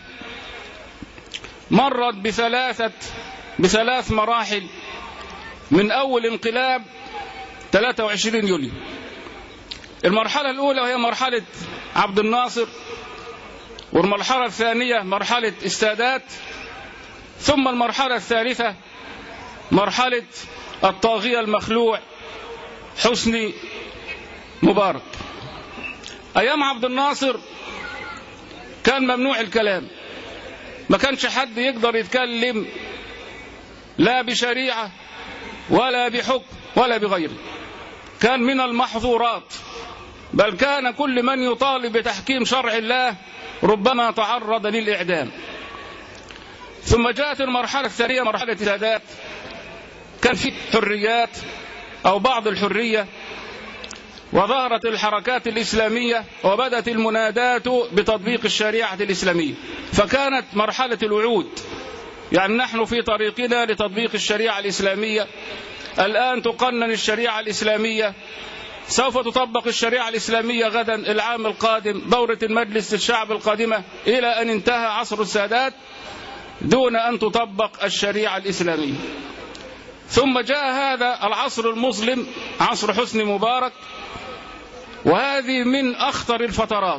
مرت بثلاث مراحل، من أول انقلاب 23 يوليو. المرحلة الأولى وهي مرحلة عبد الناصر، والمرحلة الثانية مرحلة السادات، ثم المرحلة الثالثة مرحلة الطاغية المخلوع حسني مبارك. أيام عبد الناصر كان ممنوع الكلام، ما كانش حد يقدر يتكلم لا بشريعة ولا بحكم ولا بغيره، كان من المحظورات، بل كان كل من يطالب بتحكيم شرع الله ربما تعرض للإعدام. ثم جاءت المرحلة الثانية مرحلة السادات، كان في حريات أو بعض الحرية، وظهرت الحركات الإسلامية وبدأت المنادات بتطبيق الشريعة الإسلامية، فكانت مرحلة الوعود، يعني نحن في طريقنا لتطبيق الشريعة الإسلامية. الآن تقنن الشريعة الإسلامية، سوف تطبق الشريعة الإسلامية غدا العام القادم، دورة المجلس الشعب القادمة، إلى أن انتهى عصر السادات دون أن تطبق الشريعة الإسلامية. ثم جاء هذا العصر المظلم، عصر حسني مبارك، وهذه من أخطر الفترات.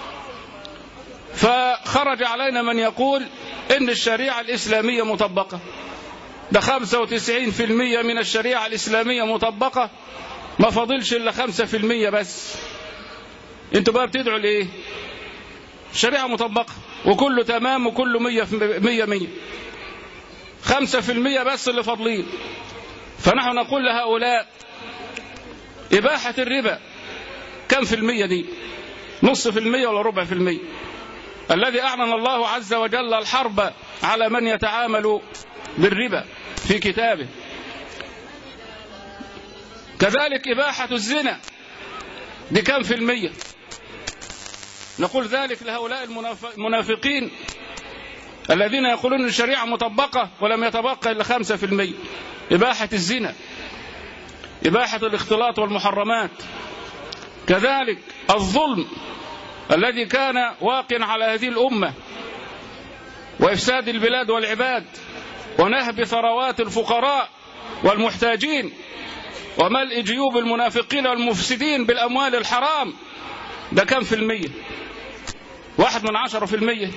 فخرج علينا من يقول إن الشريعة الإسلامية مطبقة، ده 95% من الشريعة الإسلامية مطبقة، ما فضلش إلا 5% بس. انتوا بقى بتدعوا لإيه؟ الشريعة مطبقة وكله تمام وكله 100%، 5% بس اللي فاضلين. فنحن نقول لهؤلاء إباحة الربا كم في المية دي؟ 0.5% ولا 4%؟ الذي أعلن الله عز وجل الحرب على من يتعامل بالربا في كتابه. كذلك إباحة الزنا دي كم في المية؟ نقول ذلك لهؤلاء المنافقين الذين يقولون الشريعة مطبقة ولم يتبقى إلا 5%. إباحة الزنا، إباحة الاختلاط والمحرمات، كذلك الظلم الذي كان واقعا على هذه الأمة، وإفساد البلاد والعباد، ونهب ثروات الفقراء والمحتاجين، وملء جيوب المنافقين والمفسدين بالأموال الحرام، ده كم في المية؟ 1/10%.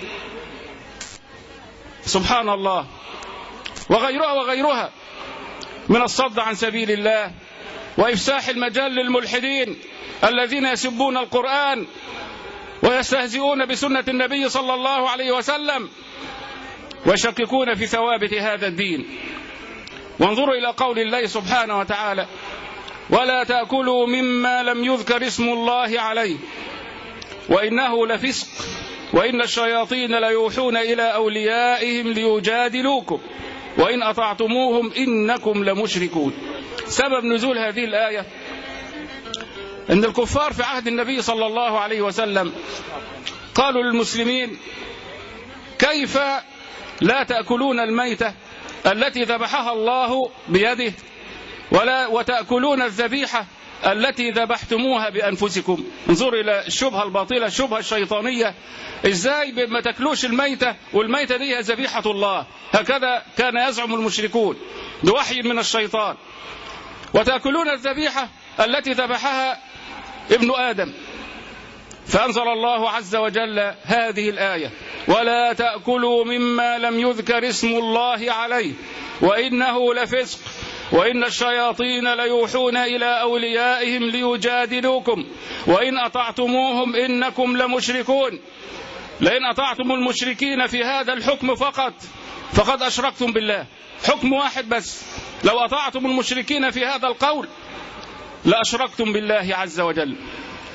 سبحان الله. وغيرها من الصد عن سبيل الله، وإفساح المجال للملحدين الذين يسبون القرآن ويستهزئون بسنة النبي صلى الله عليه وسلم ويشككون في ثوابت هذا الدين. وانظروا إلى قول الله سبحانه وتعالى: ولا تأكلوا مما لم يذكر اسم الله عليه وإنه لفسق وإن الشياطين ليوحون إلى أوليائهم ليجادلوكم وإن أطعتموهم إنكم لمشركون. سبب نزول هذه الآية أن الكفار في عهد النبي صلى الله عليه وسلم قالوا للمسلمين: كيف لا تأكلون الميتة التي ذبحها الله بيده وتأكلون الذبيحة التي ذبحتموها بأنفسكم؟ انظروا إلى الشبهة الباطلة، الشبهة الشيطانية. إزاي ما تأكلوش الميتة والميتة دي هي ذبيحة الله؟ هكذا كان يزعم المشركون بوحي من الشيطان. وتأكلون الذبيحة التي ذبحها ابن آدم. فأنزل الله عز وجل هذه الآية: ولا تأكلوا مما لم يذكر اسم الله عليه وإنه لفسق وإن الشياطين ليوحون إلى أوليائهم ليجادلوكم وإن أطعتموهم إنكم لمشركون. لئن أطعتم المشركين في هذا الحكم فقد أشركتم بالله. حكم واحد بس، لو أطعتم المشركين في هذا القول لأشركتم بالله عز وجل.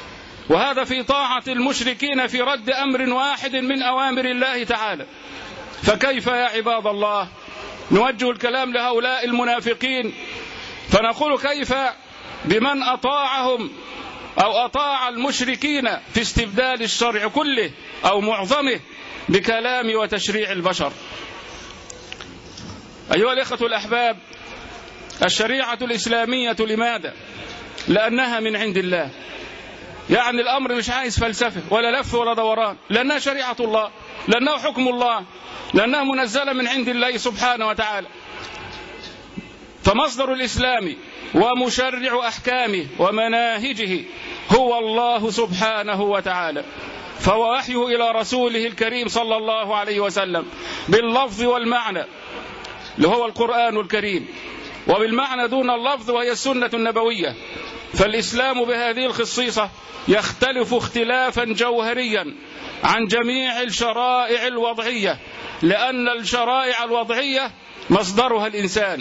وهذا في طاعة المشركين في رد أمر واحد من أوامر الله تعالى. فكيف يا عباد الله نوجه الكلام لهؤلاء المنافقين فنقول كيف بمن أطاعهم أو أطاع المشركين في استبدال الشرع كله أو معظمه بكلام وتشريع البشر؟ أيها الإخوة الأحباب، الشريعة الإسلامية لماذا؟ لأنها من عند الله. يعني الأمر مش عايز فلسفة ولا لف ولا دوران، لأنها شريعة الله، لأنه حكم الله، لأنها منزلة من عند الله سبحانه وتعالى. فمصدر الإسلام ومشرع أحكامه ومناهجه هو الله سبحانه وتعالى، فهو وحيه إلى رسوله الكريم صلى الله عليه وسلم باللفظ والمعنى اللي هو القرآن الكريم، وبالمعنى دون اللفظ وهي السنة النبوية. فالإسلام بهذه الخصيصة يختلف اختلافا جوهريا عن جميع الشرائع الوضعية، لأن الشرائع الوضعية مصدرها الإنسان،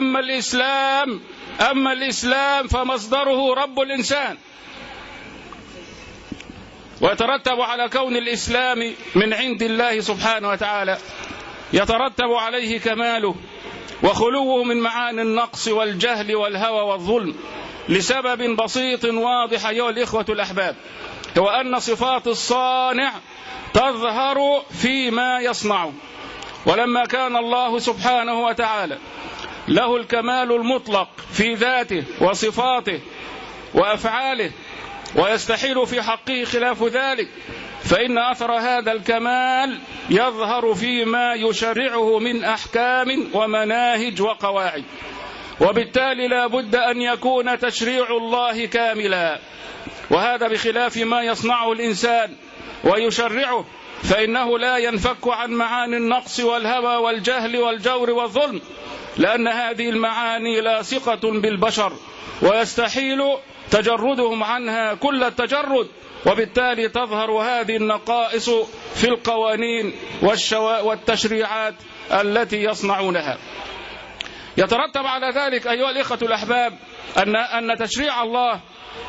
أما الإسلام فمصدره رب الإنسان. ويترتب على كون الإسلام من عند الله سبحانه وتعالى يترتب عليه كماله وخلوه من معاني النقص والجهل والهوى والظلم لسبب بسيط واضح أيها الإخوة الأحباب، هو أن صفات الصانع تظهر فيما يصنع. ولما كان الله سبحانه وتعالى له الكمال المطلق في ذاته وصفاته وأفعاله ويستحيل في حقه خلاف ذلك، فإن أثر هذا الكمال يظهر فيما يشرعه من أحكام ومناهج وقواعد، وبالتالي لا بد أن يكون تشريع الله كاملا، وهذا بخلاف ما يصنعه الإنسان ويشرعه، فإنه لا ينفك عن معاني النقص والهوى والجهل والجور والظلم، لأن هذه المعاني لاصقة بالبشر ويستحيل تجردهم عنها كل التجرد، وبالتالي تظهر هذه النقائص في القوانين والتشريعات التي يصنعونها. يترتب على ذلك أيها الإخوة الأحباب أن تشريع الله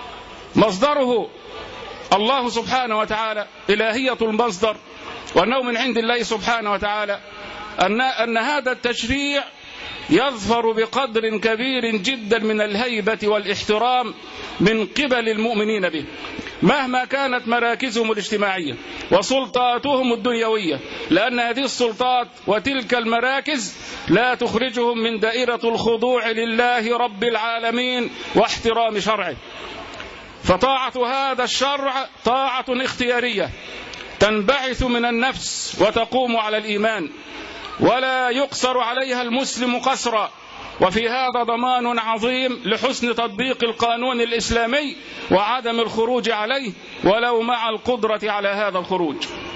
مصدره الله سبحانه وتعالى، إلهية المصدر، وأنه من عند الله سبحانه وتعالى، أن هذا التشريع يظفر بقدر كبير جدا من الهيبة والاحترام من قبل المؤمنين به، مهما كانت مراكزهم الاجتماعية وسلطاتهم الدنيوية، لأن هذه السلطات وتلك المراكز لا تخرجهم من دائرة الخضوع لله رب العالمين واحترام شرعه. فطاعة هذا الشرع طاعة اختيارية تنبعث من النفس وتقوم على الإيمان، ولا يقصر عليها المسلم قصرا، وفي هذا ضمان عظيم لحسن تطبيق القانون الإسلامي وعدم الخروج عليه ولو مع القدرة على هذا الخروج.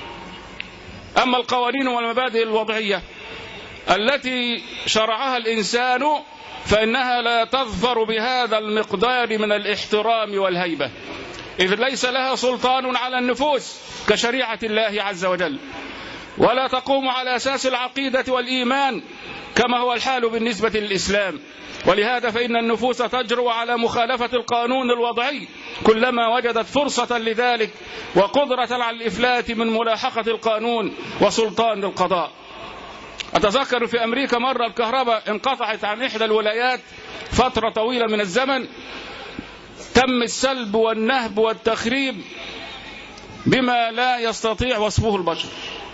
أما القوانين والمبادئ الوضعية التي شرعها الإنسان فإنها لا تظفر بهذا المقدار من الاحترام والهيبة، إذ ليس لها سلطان على النفوس كشريعة الله عز وجل، ولا تقوم على أساس العقيدة والإيمان كما هو الحال بالنسبة للإسلام. ولهذا فإن النفوس تجرؤ على مخالفة القانون الوضعي كلما وجدت فرصة لذلك وقدرة على الإفلات من ملاحقة القانون وسلطان القضاء. أتذكر في أمريكا مرة الكهرباء انقطعت عن إحدى الولايات فترة طويلة من الزمن، تم السلب والنهب والتخريب بما لا يستطيع وصفه البشر،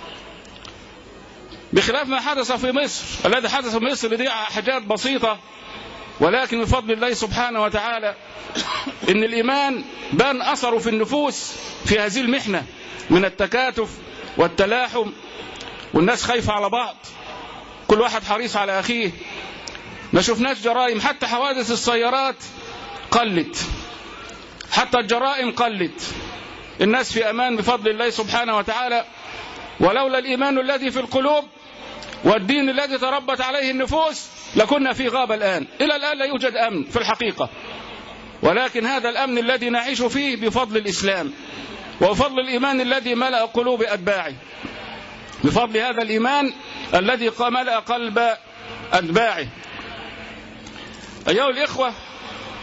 بخلاف ما حدث في مصر. الذي حدث في مصر دي حاجات بسيطة، ولكن بفضل الله سبحانه وتعالى إن الإيمان بان أثره في النفوس في هذه المحنة من التكاتف والتلاحم، والناس خايفة على بعض، كل واحد حريص على أخيه، ما شفناش جرائم، حتى حوادث السيارات قلت، حتى الجرائم قلت، الناس في أمان بفضل الله سبحانه وتعالى. ولولا الإيمان الذي في القلوب والدين الذي تربت عليه النفوس لكنا في غابة الآن. إلى الآن لا يوجد أمن في الحقيقة، ولكن هذا الأمن الذي نعيش فيه بفضل الإسلام وفضل الإيمان الذي ملأ قلوب أتباعه، بفضل هذا الإيمان الذي ملأ قلب أتباعه. أيها الإخوة،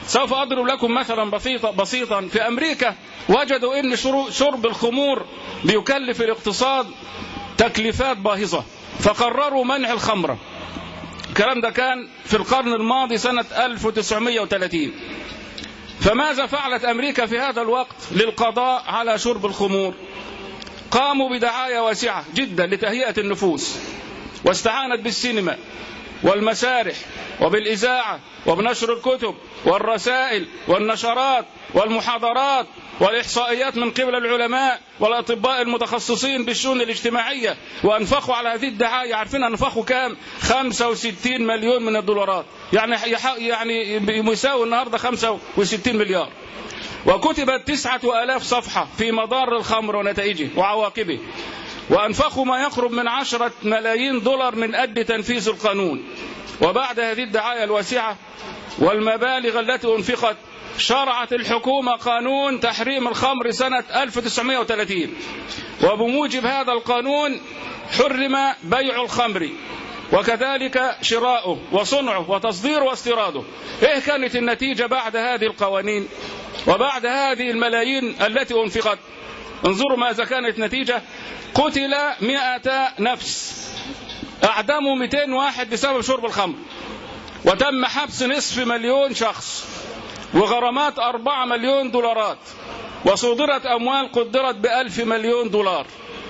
سوف أضرب لكم مثلا بسيطا. في أمريكا وجدوا أن شرب الخمور بيكلف الاقتصاد تكلفات باهظة، فقرروا منع الخمرة. الكلام ده كان في القرن الماضي سنة 1930. فماذا فعلت أمريكا في هذا الوقت للقضاء على شرب الخمور؟ قاموا بدعاية واسعة جدا لتهيئة النفوس، واستعانت بالسينما والمسارح وبالإذاعة وبنشر الكتب والرسائل والنشرات والمحاضرات والإحصائيات من قبل العلماء والأطباء المتخصصين بالشؤون الاجتماعية، وأنفقوا على هذه الدعاية. عارفين أنفقوا كام؟ 65 مليون من الدولارات، يعني يساوي النهاردة 65 مليار. وكتبت 9000 صفحة في مضار الخمر ونتائجه وعواقبه، وأنفقوا ما يقرب من 10 ملايين دولار من أجل تنفيذ القانون. وبعد هذه الدعاية الواسعة والمبالغ التي أنفقت، شرعت الحكومة قانون تحريم الخمر سنة 1930، وبموجب هذا القانون حرم بيع الخمر، وكذلك شراؤه وصنعه وتصديره واستيراده. إيه كانت النتيجة بعد هذه القوانين وبعد هذه الملايين التي أنفقت؟ انظروا ماذا كانت نتيجة. قتل 100 نفس، أعدموا 200 واحد بسبب شرب الخمر، وتم حبس 500,000 شخص، وغرامات 4 مليون دولارات، وصدرت أموال قدرت ب1,000 مليون دولار.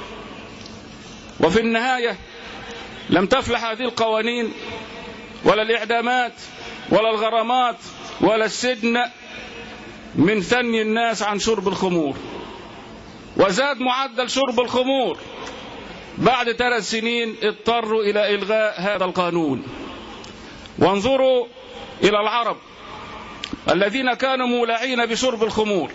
وفي النهاية لم تفلح هذه القوانين ولا الإعدامات ولا الغرامات ولا السجن من ثني الناس عن شرب الخمور. وزاد معدل شرب الخمور. بعد 3 سنين اضطروا إلى إلغاء هذا القانون. وانظروا إلى العرب الذين كانوا مولعين بشرب الخمور،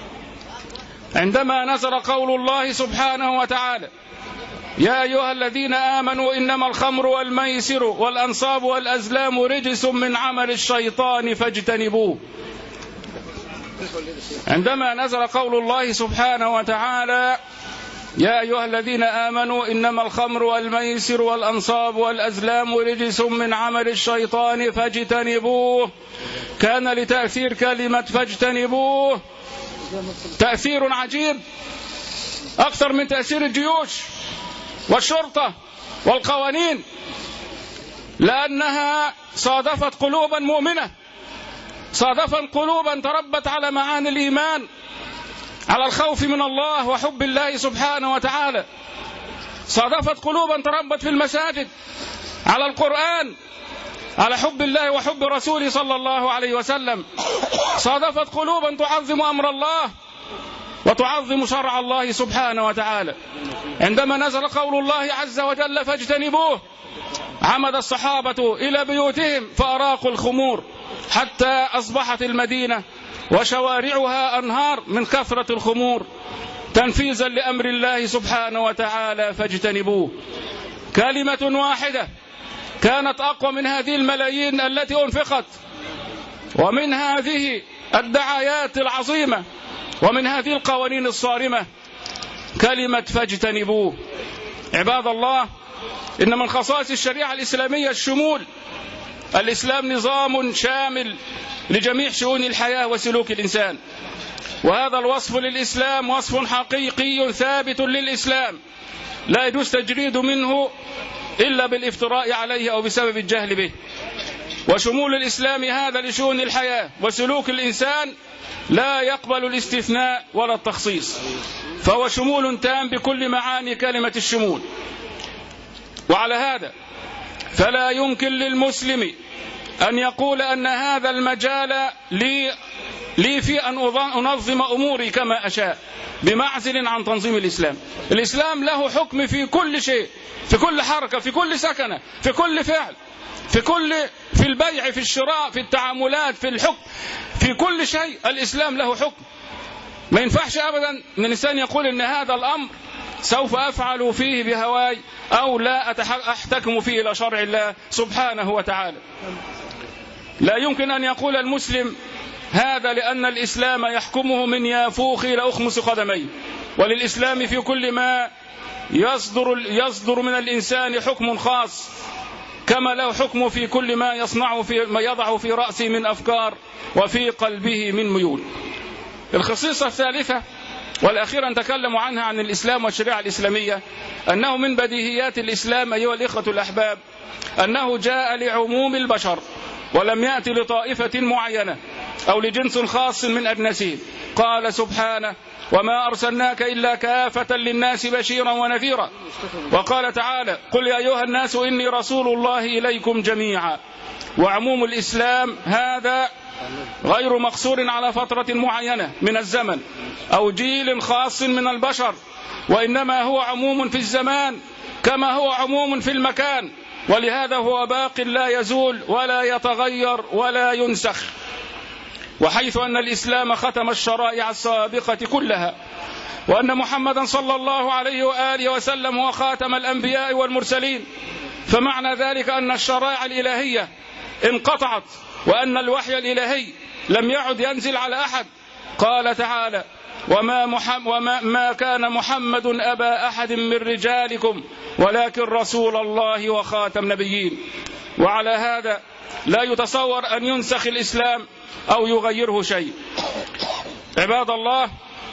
عندما نزل قول الله سبحانه وتعالى: يا أيها الذين آمنوا إنما الخمر والميسر والأنصاب والأزلام رجس من عمل الشيطان فاجتنبوه. عندما نزل قول الله سبحانه وتعالى: يا أيها الذين آمنوا إنما الخمر والميسر والأنصاب والأزلام رجس من عمل الشيطان فاجتنبوه، كان لتأثير كلمة فاجتنبوه تأثير عجيب، أكثر من تأثير الجيوش والشرطة والقوانين، لأنها صادفت قلوبا مؤمنة، صادفت قلوبا تربت على معاني الإيمان، على الخوف من الله وحب الله سبحانه وتعالى، صادفت قلوبا تربت في المساجد على القرآن، على حب الله وحب رسوله صلى الله عليه وسلم، صادفت قلوبا تعظم أمر الله وتعظم شرع الله سبحانه وتعالى. عندما نزل قول الله عز وجل فاجتنبوه، عمد الصحابة إلى بيوتهم فأراقوا الخمور حتى أصبحت المدينة وشوارعها أنهار من كثرة الخمور، تنفيذا لأمر الله سبحانه وتعالى فاجتنبوه. كلمة واحدة كانت أقوى من هذه الملايين التي أنفقت، ومن هذه الدعايات العظيمة، ومن هذه القوانين الصارمة، كلمة فاجتنبوه. عباد الله، إن من خصائص الشريعة الإسلامية الشمول. الإسلام نظام شامل لجميع شؤون الحياة وسلوك الإنسان، وهذا الوصف للإسلام وصف حقيقي ثابت للإسلام، لا يجوز تجريد منه إلا بالافتراء عليه أو بسبب الجهل به. وشمول الإسلام هذا لشؤون الحياة وسلوك الإنسان لا يقبل الاستثناء ولا التخصيص، فهو شمول تام بكل معاني كلمة الشمول. وعلى هذا فلا يمكن للمسلم أن يقول أن هذا المجال لي في أن أنظم أموري كما أشاء بمعزل عن تنظيم الإسلام. الإسلام له حكم في كل شيء، في كل حركة، في كل سكنة، في كل فعل، في البيع، في الشراء، في التعاملات، في الحكم، في كل شيء الإسلام له حكم. ما ينفعش أبدا أن الإنسان يقول أن هذا الأمر سوف أفعل فيه بهواي أو لا أحتكم فيه إلى شرع الله سبحانه وتعالى. لا يمكن أن يقول المسلم هذا، لأن الإسلام يحكمه من يافوخ إلى أخمص قدميه، وللإسلام في كل ما يصدر من الإنسان حكم خاص، كما له حكم في كل ما يصنعه ما يضعه في رأسه من أفكار وفي قلبه من ميول. الخصيصة الثالثة والأخيرة نتكلم عنها عن الإسلام والشريعة الإسلامية، أنه من بديهيات الإسلام أيها الإخوة الأحباب أنه جاء لعموم البشر ولم يأتي لطائفة معينة أو لجنس خاص من أجناسهم. قال سبحانه: وما أرسلناك إلا كافة للناس بشيرا ونذيرا. وقال تعالى: قل يا أيها الناس إني رسول الله إليكم جميعا. وعموم الإسلام هذا غير مقصور على فترة معينة من الزمن أو جيل خاص من البشر، وإنما هو عموم في الزمان كما هو عموم في المكان، ولهذا هو باق لا يزول ولا يتغير ولا ينسخ. وحيث أن الإسلام ختم الشرائع السابقة كلها، وأن محمدا صلى الله عليه وآله وسلم هو خاتم الأنبياء والمرسلين، فمعنى ذلك أن الشرائع الإلهية انقطعت، وأن الوحي الإلهي لم يعد ينزل على أحد. قال تعالى: وما كان محمد أبا أحد من رجالكم ولكن رسول الله وخاتم نبيين. وعلى هذا لا يتصور أن ينسخ الإسلام أو يغيره شيء. عباد الله،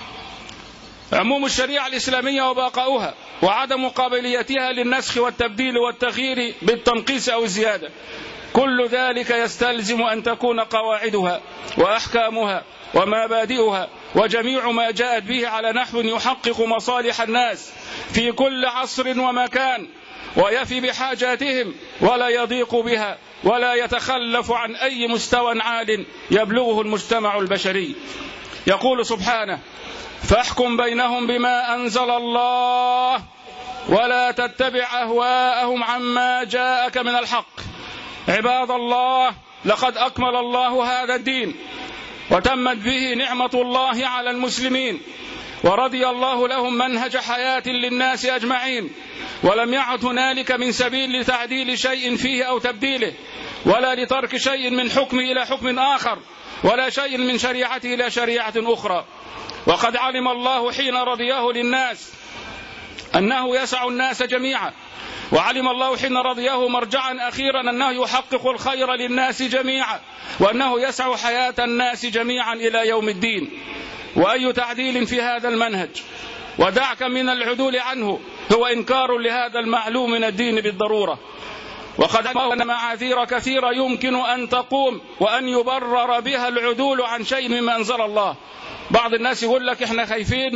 عموم الشريعة الإسلامية وبقاؤها وعدم قابليتها للنسخ والتبديل والتغيير بالتنقيص أو الزيادة، كل ذلك يستلزم أن تكون قواعدها وأحكامها ومبادئها وجميع ما جاءت به على نحو يحقق مصالح الناس في كل عصر ومكان، ويفي بحاجاتهم ولا يضيق بها ولا يتخلف عن أي مستوى عال يبلغه المجتمع البشري. يقول سبحانه: فاحكم بينهم بما أنزل الله ولا تتبع أهواءهم عما جاءك من الحق. عباد الله، لقد أكمل الله هذا الدين وتمت به نعمة الله على المسلمين، ورضي الله لهم منهج حياة للناس أجمعين، ولم يعد هنالك من سبيل لتعديل شيء فيه أو تبديله، ولا لترك شيء من حكم إلى حكم آخر، ولا شيء من شريعته إلى شريعة أخرى. وقد علم الله حين رضيه للناس أنه يسع الناس جميعا، وعلم الله حين رضيه مرجعا أخيرا أنه يحقق الخير للناس جميعا، وأنه يسع حياة الناس جميعا إلى يوم الدين. وأي تعديل في هذا المنهج ودعك من العدول عنه هو إنكار لهذا المعلوم من الدين بالضرورة. وقد أن معاذير كثيرة يمكن أن تقوم وأن يبرر بها العدول عن شيء مما أنزل الله. بعض الناس يقول لك إحنا خايفين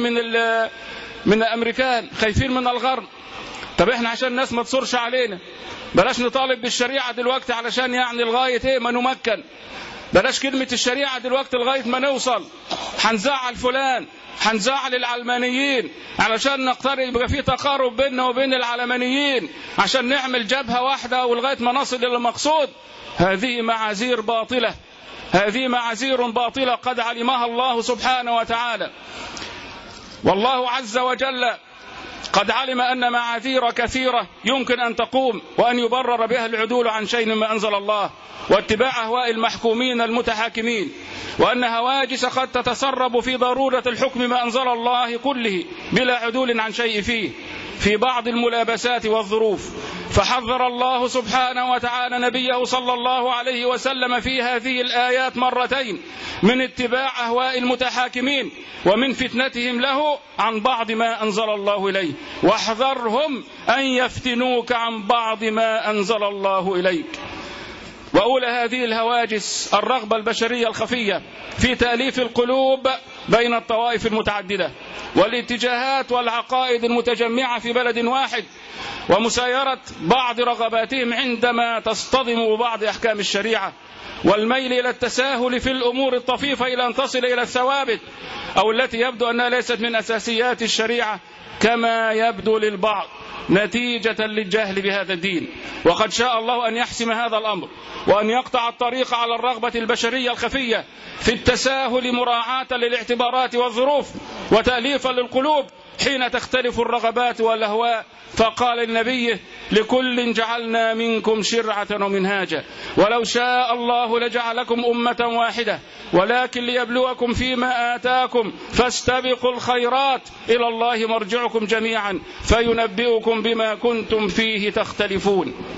من الأمريكان، خايفين من الغرب. طب إحنا عشان الناس ما تصرش علينا بلاش نطالب بالشريعة دلوقتي علشان يعني لغاية ما نمكن، بلاش كلمة الشريعة دلوقتي لغاية ما نوصل، هنزعل فلان، هنزعل العلمانيين علشان نقترب، يبقى في تقارب بيننا وبين العلمانيين عشان نعمل جبهة واحدة ولغاية ما نصل إلى المقصود. هذه معاذير باطلة، هذه معاذير باطلة قد علمها الله سبحانه وتعالى. والله عز وجل قد علم أن معاذير كثيرة يمكن أن تقوم وأن يبرر بها العدول عن شيء مما أنزل الله واتباع أهواء المحكومين المتحاكمين، وأن هواجس قد تتسرب في ضرورة الحكم ما أنزل الله كله بلا عدول عن شيء فيه في بعض الملابسات والظروف. فحذر الله سبحانه وتعالى نبيه صلى الله عليه وسلم في هذه الآيات مرتين من اتباع أهواء المتحاكمين ومن فتنتهم له عن بعض ما أنزل الله إليه، واحذرهم أن يفتنوك عن بعض ما أنزل الله إليك. وأولى هذه الهواجس الرغبة البشرية الخفية في تأليف القلوب بين الطوائف المتعددة والاتجاهات والعقائد المتجمعة في بلد واحد، ومسايرة بعض رغباتهم عندما تصطدم ببعض أحكام الشريعة، والميل إلى التساهل في الأمور الطفيفة إلى أن تصل إلى الثوابت أو التي يبدو أنها ليست من أساسيات الشريعة كما يبدو للبعض نتيجة للجهل بهذا الدين. وقد شاء الله أن يحسم هذا الأمر وأن يقطع الطريق على الرغبة البشرية الخفية في التساهل مراعاة للاعتبارات والظروف وتأليفا للقلوب حين تختلف الرغبات والأهواء. فقال النبي: لكل جعلنا منكم شرعة ومنهاجا ولو شاء الله لجعلكم أمة واحدة ولكن ليبلوكم فيما آتاكم فاستبقوا الخيرات إلى الله مرجعكم جميعا فينبئكم بما كنتم فيه تختلفون.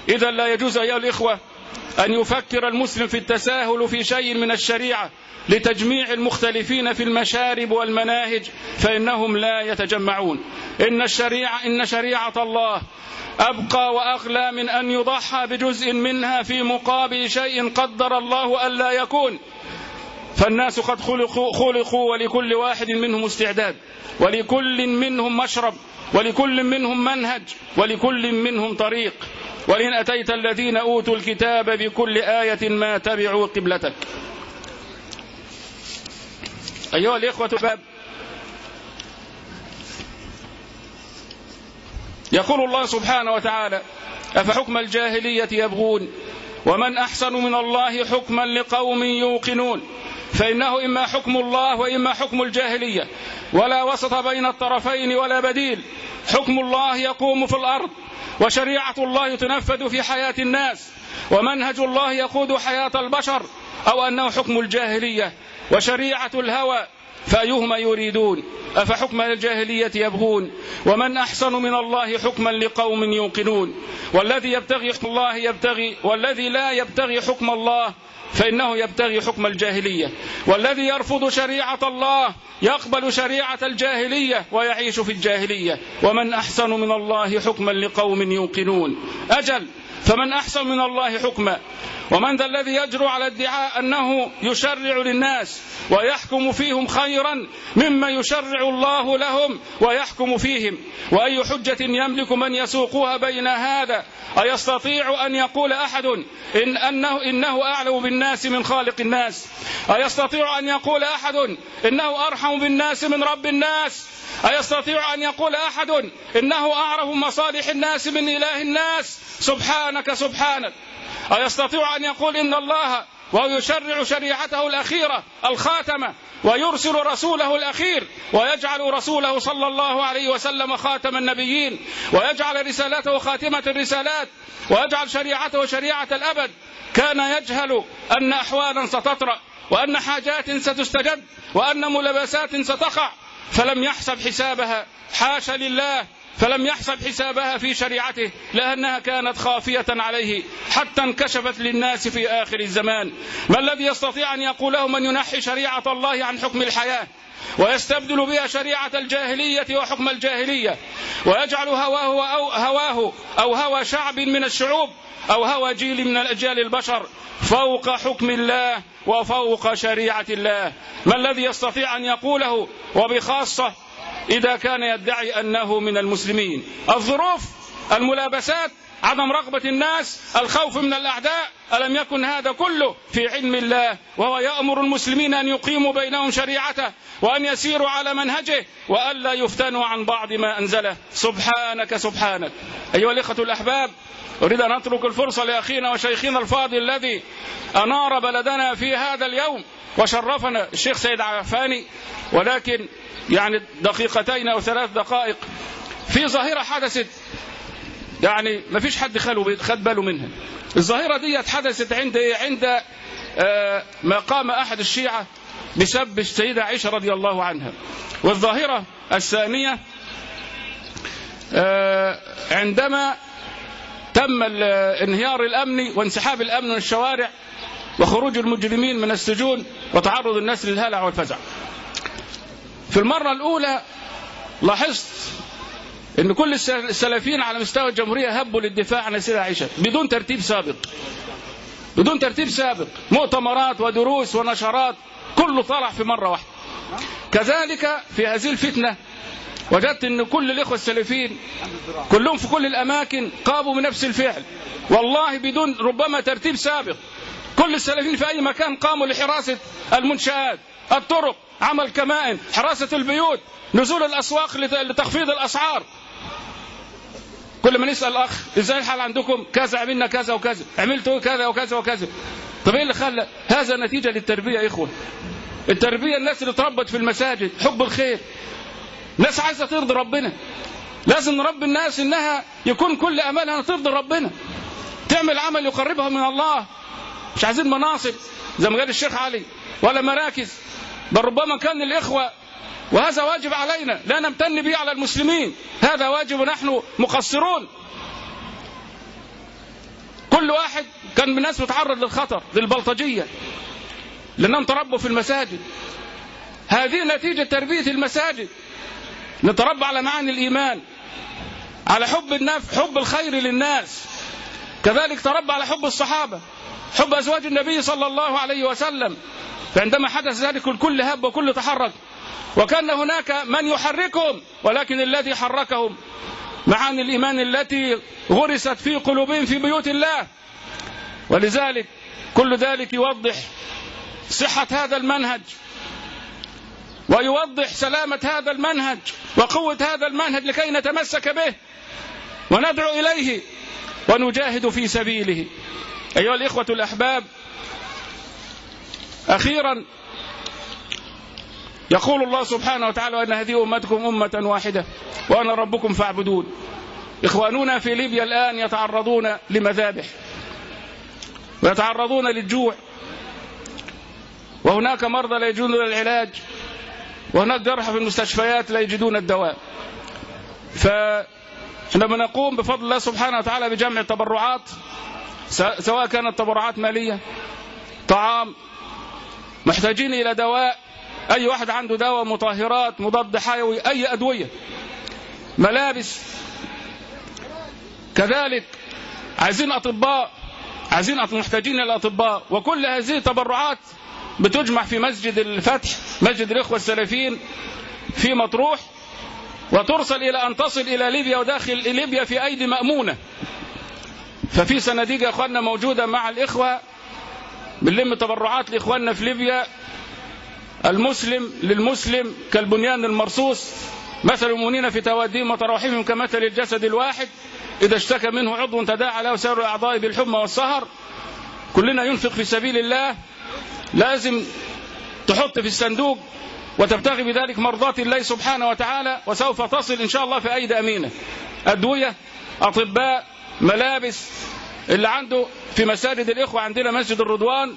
إذا لا يجوز أيها الإخوة أن يفكر المسلم في التساهل في شيء من الشريعة لتجميع المختلفين في المشارب والمناهج، فإنهم لا يتجمعون. إن شريعة الله أبقى وأغلى من أن يضحى بجزء منها في مقابل شيء قدر الله ألا يكون. فالناس قد خلقوا ولكل واحد منهم استعداد، ولكل منهم مشرب، ولكل منهم منهج، ولكل منهم طريق. ولئن أتيت الذين أوتوا الكتاب بكل آية ما تبعوا قبلتك. أيها الإخوة الباب، يقول الله سبحانه وتعالى: أفحكم الجاهلية يبغون ومن أحسن من الله حكما لقوم يوقنون. فإنه إما حكم الله وإما حكم الجاهلية، ولا وسط بين الطرفين ولا بديل. حكم الله يقوم في الأرض، وشريعة الله تنفذ في حياة الناس، ومنهج الله يقود حياة البشر، أو أنه حكم الجاهلية وشريعة الهوى، فأيهما يريدون؟ أفحكم الجاهلية يبغون ومن أحسن من الله حكما لقوم يوقنون. والذي يبتغي حكم الله والذي لا يبتغي حكم الله فإنه يبتغي حكم الجاهلية، والذي يرفض شريعة الله يقبل شريعة الجاهلية ويعيش في الجاهلية. ومن أحسن من الله حكما لقوم يوقنون. أجل، فمن أحسن من الله حكما؟ ومن ذا الذي يجرؤ على ادعاء أنه يشرع للناس ويحكم فيهم خيرا مما يشرع الله لهم ويحكم فيهم؟ وأي حجة يملك من يسوقها بين هذا؟ أيستطيع أن يقول أحد إنه أعلم بالناس من خالق الناس؟ أيستطيع أن يقول أحد إنه أرحم بالناس من رب الناس؟ أيستطيع أن يقول أحد إنه أعرف مصالح الناس من إله الناس؟ سبحانك سبحانك. أيستطيع أن يقول إن الله وهو يشرع شريعته الأخيرة الخاتمة ويرسل رسوله الأخير ويجعل رسوله صلى الله عليه وسلم خاتم النبيين ويجعل رسالته خاتمة الرسالات ويجعل شريعته شريعة الأبد، كان يجهل أن أحوالا ستطرأ وأن حاجات ستستجد وأن ملابسات ستقع، فلم يحسب حسابها، حاشا لله، فلم يحسب حسابها في شريعته، لأنها كانت خافية عليه حتى انكشفت للناس في آخر الزمان. ما الذي يستطيع أن يقوله من ينحي شريعة الله عن حكم الحياة ويستبدل بها شريعة الجاهلية وحكم الجاهلية، ويجعل هواه أو هوى شعب من الشعوب أو هوى جيل من الأجيال البشر فوق حكم الله وفوق شريعة الله؟ ما الذي يستطيع أن يقوله، وبخاصة إذا كان يدعي أنه من المسلمين؟ الظروف، الملابسات، عدم رغبة الناس، الخوف من الأعداء، ألم يكن هذا كله في علم الله وهو يأمر المسلمين أن يقيموا بينهم شريعته وأن يسيروا على منهجه وألا يفتنوا عن بعض ما أنزله؟ سبحانك سبحانك. أيها الإخوة الأحباب، أريد أن أترك الفرصة لأخينا وشيخنا الفاضل الذي أنار بلدنا في هذا اليوم وشرفنا، الشيخ سيد عفاني، ولكن يعني دقيقتين أو 3 دقائق في ظاهرة حدثت، يعني ما فيش حد خد باله منها. الظاهرة دي حدثت عند ما قام أحد الشيعة بسب السيدة عائشة رضي الله عنها. والظاهرة الثانية عندما تم انهيار الأمن وانسحاب الأمن من الشوارع وخروج المجرمين من السجون وتعرض الناس للهلع والفزع. في المرة الأولى لاحظت أن كل السلفيين على مستوى الجمهورية هبوا للدفاع عن السيدة عائشة بدون ترتيب سابق، مؤتمرات ودروس ونشرات، كله طلع في مرة واحدة. كذلك في هذه الفتنة وجدت أن كل الإخوة السلفيين كلهم في كل الأماكن قاموا بنفس الفعل، والله بدون ربما ترتيب سابق. كل السلفيين في أي مكان قاموا لحراسة المنشآت، الطرق، عمل كمائن، حراسة البيوت، نزول الأسواق لتخفيض الأسعار. كل ما نسأل الأخ إزاي الحال عندكم؟ كذا، عملنا كذا وكذا، عملتوا كذا وكذا وكذا. طب إيه اللي خلى هذا؟ نتيجة للتربية يا إخوة. التربية، الناس اللي تربت في المساجد، حب الخير، ناس عايزة ترضي ربنا. لازم نربي الناس إنها يكون كل أملها ترضي ربنا، تعمل عمل يقربها من الله. مش عايزين مناصب زي ما قال الشيخ علي ولا مراكز، بل ربما كان الإخوة، وهذا واجب علينا لا نمتن به على المسلمين، هذا واجب نحن مقصرون. واحد كان من الناس متعرض للخطر، للبلطجية، لأنهم تربوا في المساجد. هذه نتيجة تربية المساجد، نتربى على معاني الإيمان، على حب النفع، حب الخير للناس. كذلك تربى على حب الصحابة، حب أزواج النبي صلى الله عليه وسلم. فعندما حدث ذلك الكل هب وكل تحرك، وكان هناك من يحركهم، ولكن الذي حركهم معاني الإيمان التي غرست في قلوبهم في بيوت الله. ولذلك كل ذلك يوضح صحة هذا المنهج، ويوضح سلامة هذا المنهج وقوة هذا المنهج، لكي نتمسك به وندعو إليه ونجاهد في سبيله. أيها الإخوة الأحباب، أخيرا يقول الله سبحانه وتعالى: وأن هذه أمتكم أمة واحدة وأنا ربكم فاعبدون. إخواننا في ليبيا الآن يتعرضون لمذابح ويتعرضون للجوع، وهناك مرضى لا يجدون العلاج، وهناك جرحى في المستشفيات لا يجدون الدواء. فلما نقوم بفضل الله سبحانه وتعالى بجمع التبرعات، سواء كانت تبرعات مالية، طعام، محتاجين إلى دواء، أي واحد عنده دواء، مطهرات، مضاد حيوي، أي أدوية، ملابس، كذلك عايزين أطباء، محتاجين إلى أطباء. وكل هذه التبرعات بتجمع في مسجد الفتح، مسجد الإخوة السلفيين في مطروح، وترسل إلى أن تصل إلى ليبيا وداخل ليبيا في أيدي مأمونة. ففي صناديق يا أخواننا موجودة مع الإخوة، بنلم تبرعات لإخواننا في ليبيا. المسلم للمسلم كالبنيان المرصوص، مثل المؤمنين في تواديهم وتراحمهم كمثل الجسد الواحد إذا اشتكى منه عضو تداعى له سائر الأعضاء بالحمى والسهر. كلنا ينفق في سبيل الله، لازم تحط في الصندوق وتبتغي بذلك مرضات الله سبحانه وتعالى، وسوف تصل إن شاء الله في أيدي أمينة. أدوية، أطباء، ملابس. اللي عنده في مساجد الإخوة، عندنا مسجد الرضوان،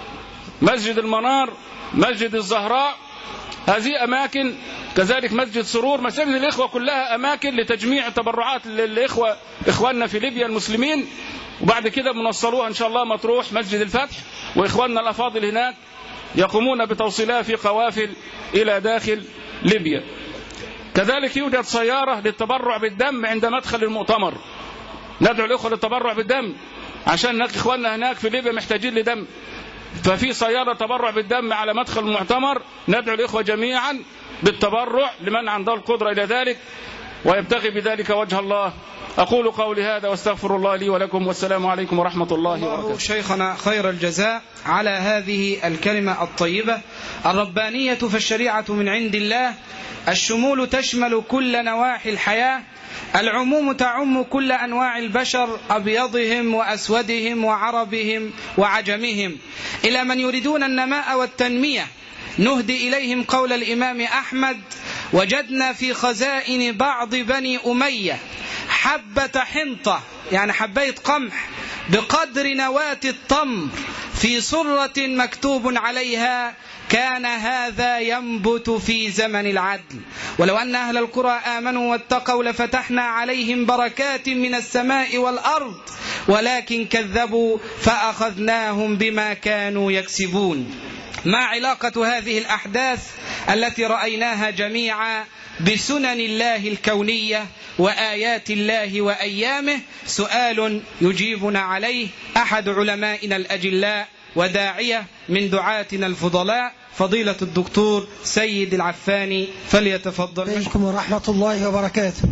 مسجد المنار، مسجد الزهراء، هذه أماكن، كذلك مسجد سرور، مساجد الإخوة كلها أماكن لتجميع التبرعات للإخوة، إخواننا في ليبيا المسلمين. وبعد كده بنوصلوها إن شاء الله مطروح، مسجد الفتح، وإخواننا الأفاضل هناك يقومون بتوصيلها في قوافل إلى داخل ليبيا. كذلك يوجد سيارة للتبرع بالدم عند مدخل المؤتمر، ندعو الإخوة للتبرع بالدم، عشان إخواننا هناك في ليبيا محتاجين لدم. ففي سيارة تبرع بالدم على مدخل المؤتمر، ندعو الإخوة جميعا بالتبرع لمن عنده القدرة إلى ذلك ويبتغي بذلك وجه الله. أقول قولي هذا واستغفر الله لي ولكم، والسلام عليكم ورحمة الله وبركاته. شيخنا خير الجزاء على هذه الكلمة الطيبة الربانية. فالشريعة من عند الله، الشمول تشمل كل نواحي الحياة، العموم تعم كل أنواع البشر، أبيضهم وأسودهم وعربهم وعجمهم، إلى من يريدون النماء والتنمية. نهدي إليهم قول الإمام أحمد: وجدنا في خزائن بعض بني أمية حبة حنطة، يعني حباية قمح، بقدر نواة التمر، في صرة مكتوب عليها: كان هذا ينبت في زمن العدل. ولو أن أهل القرى آمنوا واتقوا لفتحنا عليهم بركات من السماء والأرض، ولكن كذبوا فأخذناهم بما كانوا يكسبون. ما علاقة هذه الأحداث التي رأيناها جميعا بسنن الله الكونية وآيات الله وأيامه؟ سؤال يجيبنا عليه أحد علمائنا الأجلاء وداعية من دعاتنا الفضلاء، فضيلة الدكتور سيد العفاني، فليتفضل. عليكم ورحمة الله وبركاته.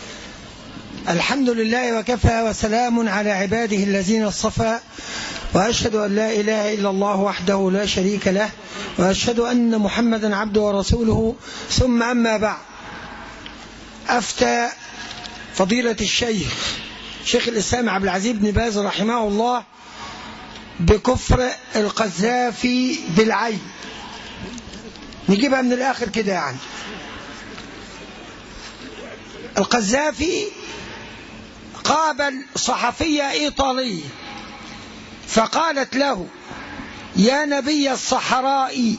الحمد لله وكفى، وسلام على عباده الذين اصطفى، وأشهد أن لا إله إلا الله وحده لا شريك له، وأشهد أن محمدا عبده ورسوله. ثم أما بعد، أفتى فضيلة شيخ الإسلام عبد العزيز بن باز رحمه الله بكفر القذافي بالعين. نجيبها من الآخر كده، يعني القذافي قابل صحفية إيطالية فقالت له: يا نبي الصحراء،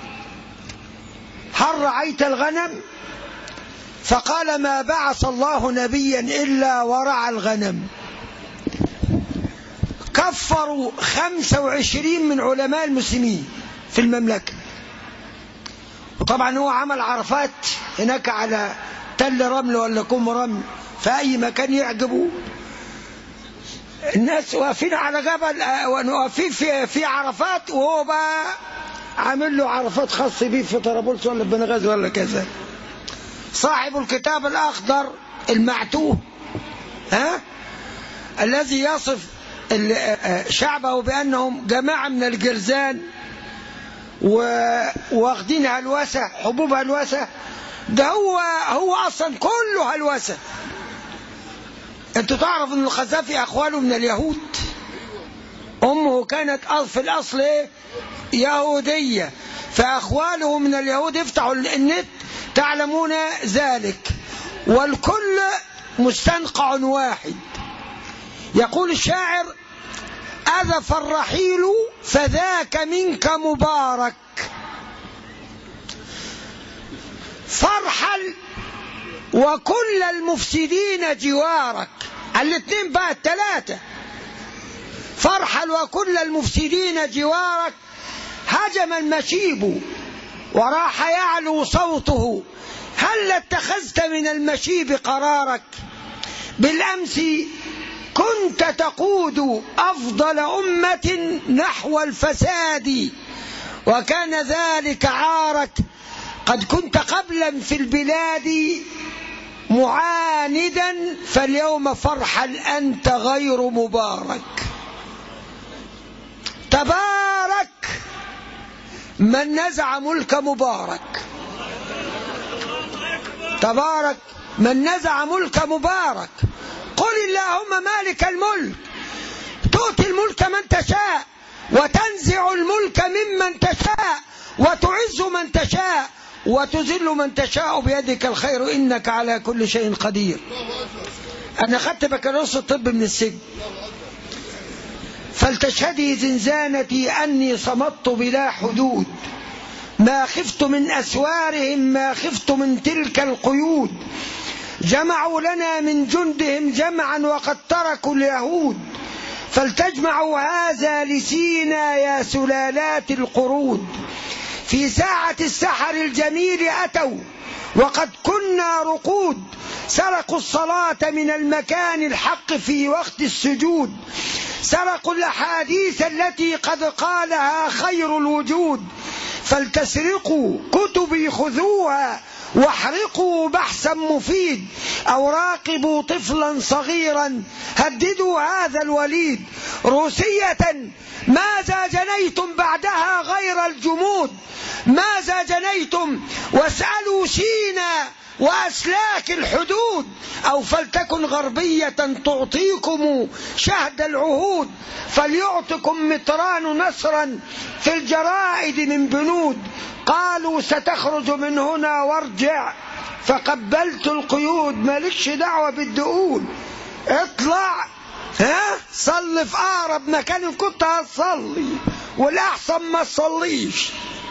هل رعيت الغنم؟ فقال: ما بعث الله نبيا إلا ورعى الغنم. كفروا 25 من علماء المسلمين في المملكة. وطبعا هو عمل عرفات هناك على تل رمل ولا كوم رمل في أي مكان يعجبه. الناس واقفين على جبل واقفين في عرفات، وهو بقى عامل له عرفات خاص بيه في طرابلس ولا بنغازي ولا كذا. صاحب الكتاب الأخضر المعتوه الذي يصف شعبه بأنهم جماعة من الجرذان واخدين هلوسة، حبوب هلوسة. ده هو أصلا كله هلوسة. انتوا تعرفوا ان القذافي أخواله من اليهود. أمه كانت في الأصل يهودية، فأخواله من اليهود. افتحوا النت تعلمون ذلك، والكل مستنقع واحد. يقول الشاعر: أذف الرحيل فذاك منك مبارك، فارحل وكل المفسدين جوارك. الاثنين بقى الثلاثة. فارحل وكل المفسدين جوارك، هجم المشيب وراح يعلو صوته، هل اتخذت من المشيب قرارك؟ بالأمس كنت تقود أفضل أمة نحو الفساد، وكان ذلك عارك. قد كنت قبلا في البلاد معاندا، فاليوم فرحل أنت غير مبارك. تبارك من نزع ملك مبارك. تبارك من نزع ملك مبارك. قل اللهم مالك الملك تؤتي الملك من تشاء وتنزع الملك ممن تشاء وتعز من تشاء وتذل من تشاء بيدك الخير إنك على كل شيء قدير. أنا أخذت بكالوريوس الطب من السجن، فلتشهدي زنزانتي أني صمت بلا حدود، ما خفت من أسوارهم ما خفت من تلك القيود. جمعوا لنا من جندهم جمعا وقد تركوا اليهود، فلتجمعوا هذا لسينا يا سلالات القرود. في ساعة السحر الجميل أتوا وقد كنا رقود، سرقوا الصلاة من المكان الحق في وقت السجود، سرقوا الأحاديث التي قد قالها خير الوجود. فلتسرقوا كتبي خذوها واحرقوا بحثا مفيد، أو راقبوا طفلا صغيرا هددوا هذا الوليد. روسية ماذا جنيتم بعدها غير الجمود؟ ماذا جنيتم؟ واسألوا سينا وأسلاك الحدود. أو فلتكن غربية تعطيكم شهد العهود، فليعطكم مطران نصرا في الجرائد من بنود. قالوا ستخرج من هنا وارجع، فقبلت القيود. مالكش دعوة بالدقول، اطلع صلي في أقرب مكان كنت هتصلي، والأحسن ما تصليش.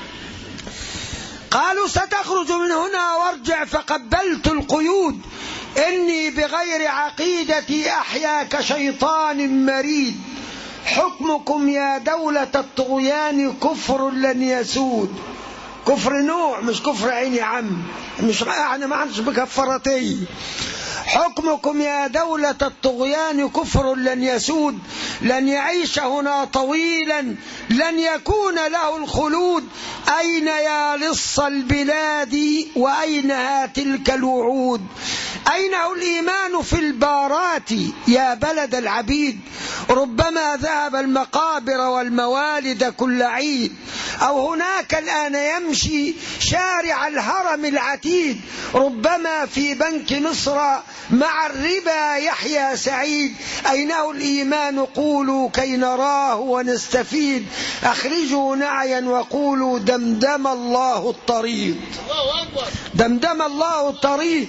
قالوا ستخرج من هنا وارجع، فقبلت القيود. إني بغير عقيدتي أحيا كشيطان مريد، حكمكم يا دولة الطغيان كفر لن يسود. كفر نوع مش كفر عين يا عم، مش يعني ما عندش بكفرتي. حكمكم يا دولة الطغيان كفر لن يسود، لن يعيش هنا طويلا لن يكون له الخلود. أين يا لص البلاد وأينها تلك الوعود؟ أينه الإيمان في البارات يا بلد العبيد؟ ربما ذهب المقابر والموالد كل عيد، أو هناك الآن يمشي شارع الهرم العتيد. ربما في بنك مصر مع الربا يحيى سعيد. أينه الإيمان قولوا كي نراه ونستفيد، أخرجوا نعيا وقولوا دمدم الله الطريق. دمدم الله الطريق.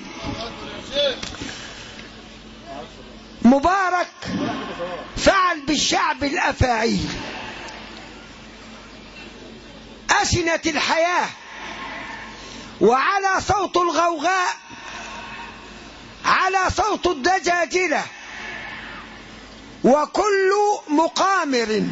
مبارك فعل بالشعب الأفاعيل، أسنت الحياة وعلى صوت الغوغاء، على صوت الدجاجلة، وكل مقامر،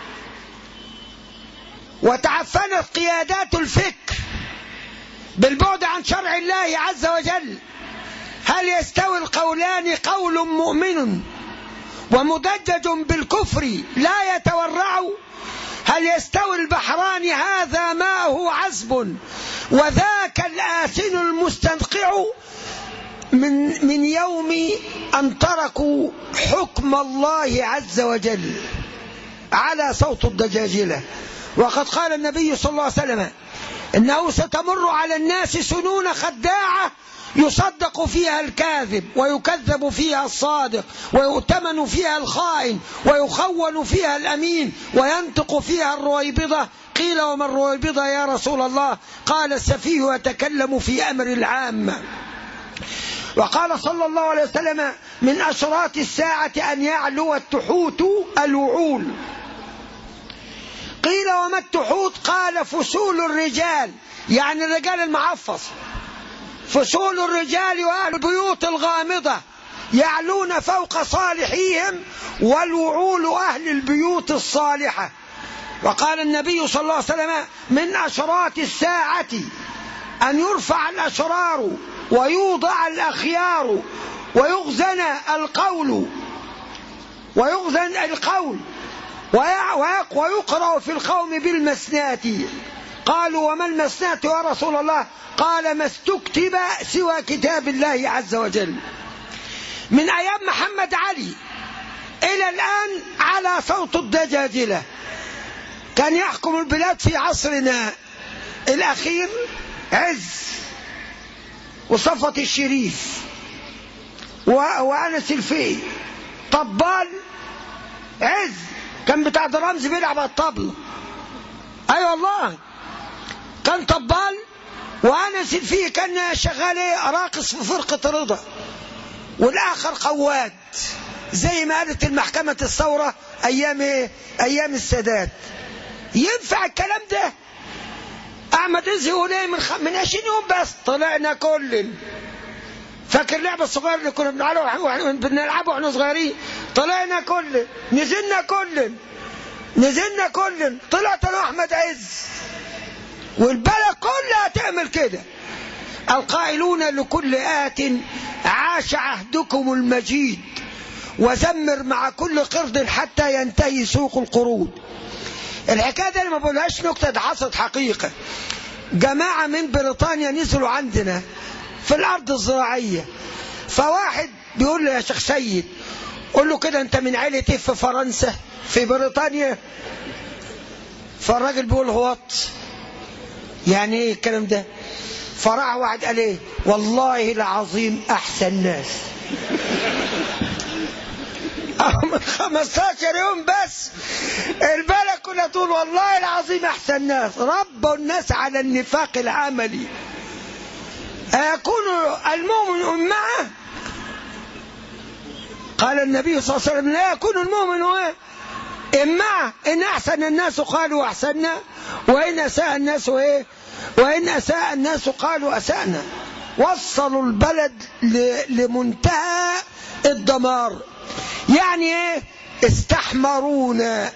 وتعفنت قيادات الفكر بالبعد عن شرع الله عز وجل. هل يستوي القولان؟ قول مؤمن ومدجج بالكفر لا يتورع. هل يستوي البحران هذا ماءه عذب وذاك الآسن المستنقع. من يوم أن تركوا حكم الله عز وجل على صوت الدجاجلة. وقد قال النبي صلى الله عليه وسلم إنه ستمر على الناس سنون خداعة يصدق فيها الكاذب ويكذب فيها الصادق ويؤتمن فيها الخائن ويخون فيها الأمين وينطق فيها الرويبضة. قيل وما الرويبضة يا رسول الله؟ قال السفيه يتكلم في أمر العامة. وقال صلى الله عليه وسلم من أشراط الساعة أن يعلو التحوت الوعول. قيل وما التحوت؟ قال فصول الرجال، يعني الرجال المعفص، فصول الرجال وأهل البيوت الغامضة يعلون فوق صالحيهم، والوعول أهل البيوت الصالحة. وقال النبي صلى الله عليه وسلم من أشراط الساعة أن يرفع الأشرار ويوضع الأخيار ويغزن القول ويقرأ في القوم بالمسنات. قالوا وما المسنات يا رسول الله؟ قال ما استكتب سوى كتاب الله عز وجل. من أيام محمد علي إلى الآن على صوت الدجاجلة. كان يحكم البلاد في عصرنا الأخير عز وصفة الشريف وأنس الفي. طبال عز كان بتاع درامز بيلعب الطبلة. أي والله كان طبال. وأنس الفي كان شغال راقص في فرقة رضا، والآخر قواد زي ما قالت المحكمة الثورة أيام السادات. ينفع الكلام ده؟ أحمد عز يقول ايه من 20 يوم بس طلعنا كل، فاكر لعبة الصغير اللي كنا بنلعبه واحنا صغيرين؟ طلعنا كل، نزلنا كل، طلعت له أحمد عز، والبلد كلها تعمل كده. القائلون لكل آت عاش عهدكم المجيد وزمر مع كل قرد حتى ينتهي سوق القرود. الحكاية دي ما بقولهاش نكتة، ده حصلت حقيقة. جماعة من بريطانيا نزلوا عندنا في الأرض الزراعية، فواحد بيقول له يا شيخ سيد، قول له كده أنت من عائلة إيه في فرنسا في بريطانيا؟ فالراجل بيقول هوات، يعني إيه الكلام ده؟ فراح واحد قال إيه؟ والله العظيم أحسن ناس. من 15 يوم بس البلد كلها تقول والله العظيم أحسن ناس. ربوا الناس على النفاق العملي. أيكون المؤمن أمعه؟ قال النبي صلى الله عليه وسلم لا يكون المؤمن إمعه. إن أحسن الناس قالوا أحسننا، وإن أساء الناس وإن أساء الناس قالوا أسأنا. وصلوا البلد لمنتهى الدمار. يعني ايه؟ استحمرونا.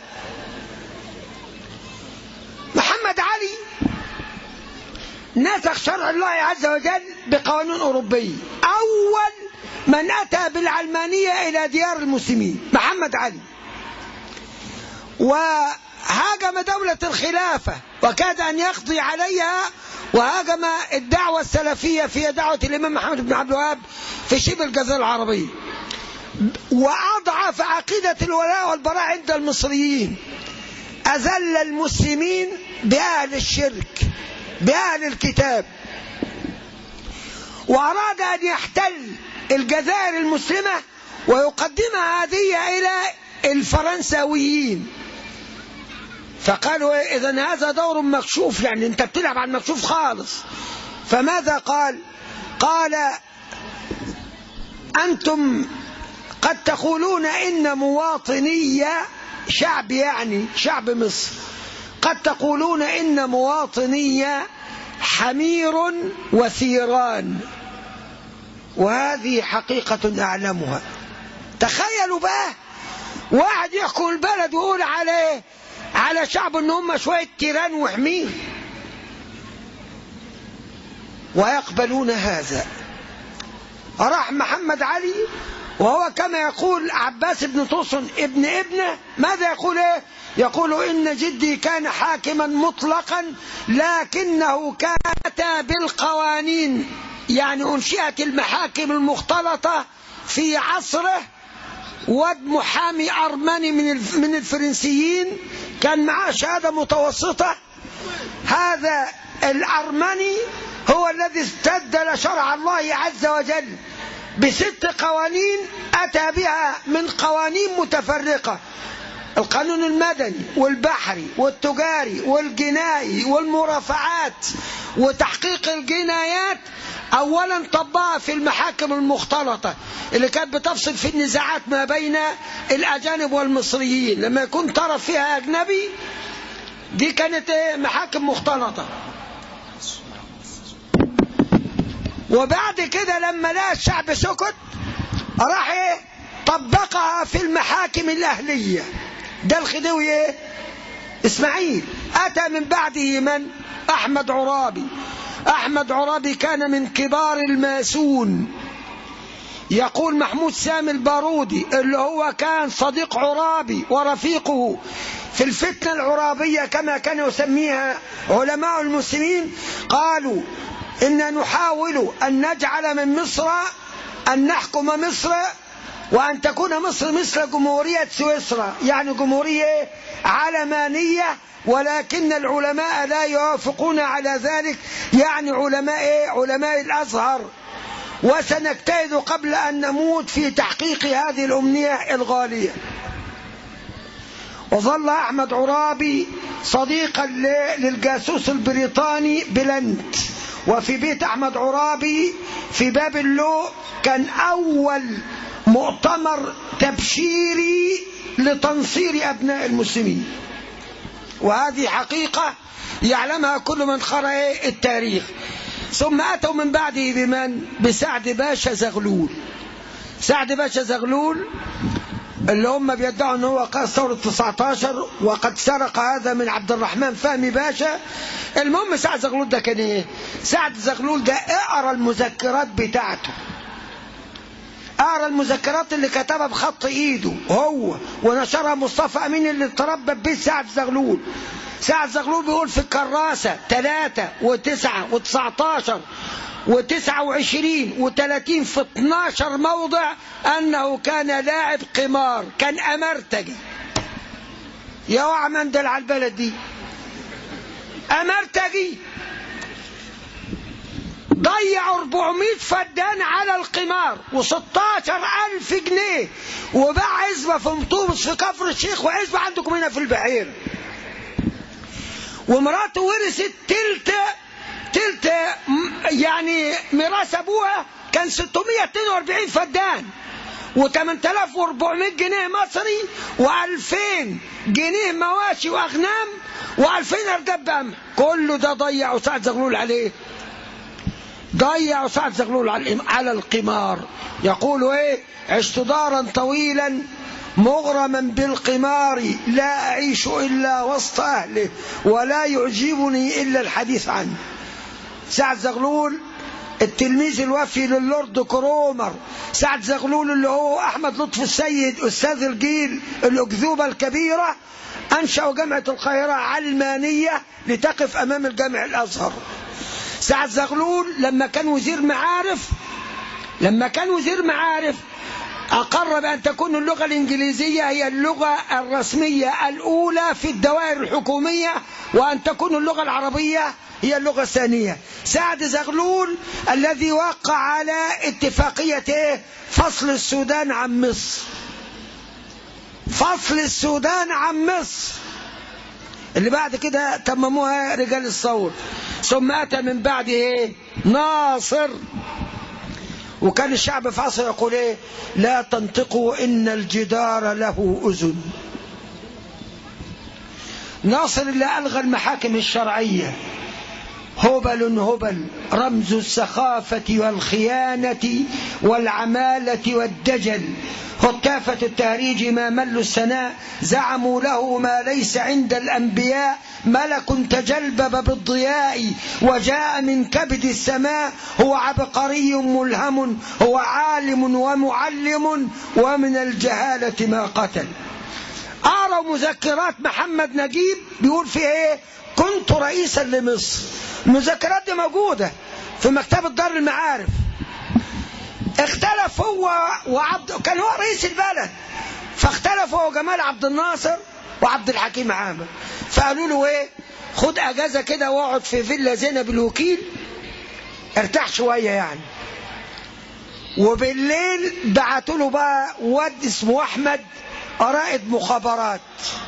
محمد علي نسخ شرع الله عز وجل بقوانين أوروبية. أول من أتى بالعلمانية إلى ديار المسلمين محمد علي، وهاجم دولة الخلافة وكاد أن يقضي عليها، وهاجم الدعوة السلفية في دعوة الإمام محمد بن عبد الوهاب في شبه الجزيرة العربية، وأضعف عقيدة الولاء والبراء عند المصريين. أذل المسلمين بأهل الشرك بأهل الكتاب، وأراد أن يحتل الجزائر المسلمة ويقدمها هدية إلى الفرنساويين. فقالوا إذن هذا دور مكشوف، يعني أنت بتلعب على المكشوف خالص. فماذا قال؟ قال أنتم قد تقولون إن مواطنية شعب، يعني شعب مصر، قد تقولون إن مواطنية حمير وثيران، وهذه حقيقة أعلمها. تخيلوا بقى واحد يحكم البلد ويقول على شعب ان هم شوية تيران وحمير، ويقبلون هذا. راح محمد علي وهو كما يقول عباس بن طوسن ابن ابنه، ماذا يقول؟ يقول إن جدي كان حاكما مطلقا لكنه كان أتى بالقوانين، يعني أنشئت المحاكم المختلطة في عصره، ومحامي أرمني من الفرنسيين كان معاه شهادة متوسطة. هذا الأرمني هو الذي استبدل شرع الله عز وجل ب6 قوانين أتى بها من قوانين متفرقة: القانون المدني والبحري والتجاري والجنائي والمرافعات وتحقيق الجنايات. أولا طبقها في المحاكم المختلطة اللي كانت بتفصل في النزاعات ما بين الأجانب والمصريين، لما يكون طرف فيها أجنبي دي كانت محاكم مختلطة. وبعد كده لما لقى الشعب سكت راح طبقها في المحاكم الأهلية. ده الخديوي إسماعيل. أتى من بعده من؟ أحمد عرابي. أحمد عرابي كان من كبار الماسون. يقول محمود سامي البارودي اللي هو كان صديق عرابي ورفيقه في الفتنة العرابية كما كان يسميها علماء المسلمين، قالوا إن نحاول أن نجعل من مصر أن نحكم مصر وأن تكون مصر مثل جمهورية سويسرا، يعني جمهورية علمانية، ولكن العلماء لا يوافقون على ذلك، يعني علماء الأزهر، وسنجتهد قبل أن نموت في تحقيق هذه الأمنية الغالية. وظل أحمد عرابي صديقا للجاسوس البريطاني بلنت. وفي بيت أحمد عرابي في باب اللو كان أول مؤتمر تبشيري لتنصير أبناء المسلمين، وهذه حقيقة يعلمها كل من قرأ التاريخ. ثم أتوا من بعده بمن؟ بسعد باشا زغلول. سعد باشا زغلول اللي هم بيدعوا أنه هو قائد ثورة 19 وقد سرق هذا من عبد الرحمن فهمي باشا. المهم سعد زغلول ده كان ايه؟ سعد زغلول ده اقرأ المذكرات بتاعته، اقرأ المذكرات اللي كتبها بخط ايده هو ونشرها مصطفى امين اللي اتربى ببيت سعد زغلول. سعد زغلول بيقول في الكراسة 3 و9 و19 و29 و30 في 12 موضع أنه كان لاعب قمار، كان أمرتجي. يا وعمان دل على البلد دي أمرتجي، ضيع 400 فدان على القمار و16,000 جنيه، وباع عزبة في مطوبس في كفر الشيخ وعزبة عندكم هنا في البحيرة. ومراته ورثت تلت يعني ميراث ابوها كان 642 فدان و8400 جنيه مصري و2000 جنيه مواشي واغنام و2000 ارداب قمح. كله ده ضيعوا سعد زغلول عليه، ضيعوا سعد زغلول على القمار. يقول عشت دارا طويلا مغرما بالقمار، لا أعيش إلا وسط أهله ولا يعجبني إلا الحديث عنه. سعد زغلول التلميذ الوفي للورد كرومر، سعد زغلول اللي هو أحمد لطفي السيد أستاذ الجيل الأكذوبة الكبيرة، أنشأوا جامعة القاهرة علمانية لتقف أمام الجامع الأزهر. سعد زغلول لما كان وزير معارف أقر بأن تكون اللغة الإنجليزية هي اللغة الرسمية الأولى في الدوائر الحكومية، وأن تكون اللغة العربية هي اللغة الثانية. سعد زغلول الذي وقع على اتفاقية فصل السودان عن مصر، فصل السودان عن مصر اللي بعد كده تمموها رجال الثورة. ثم أتى من بعده ناصر، وكان الشعب في عصر يقول لا تنطقوا إن الجدار له أذن. ناصر اللي ألغى المحاكم الشرعية، هبل هبل رمز السخافة والخيانة والعمالة والدجل، هتافة التهريج ما مل السناء، زعموا له ما ليس عند الأنبياء، ملك تجلبب بالضياء وجاء من كبد السماء، هو عبقري ملهم، هو عالم ومعلم، ومن الجهالة ما قتل. أرى مذكرات محمد نجيب بيقول في ايه؟ كنت رئيسا لمصر. المذكرات دي موجودة في مكتبة دار المعارف. اختلف هو كان هو رئيس البلد، فاختلف هو جمال عبد الناصر وعبد الحكيم عامر، فقالوا له ايه؟ خد اجازة كده واقعد في فيلا زينب الوكيل ارتاح شوية يعني. وبالليل بعتوا له بقى واد اسمه احمد رائد مخابرات،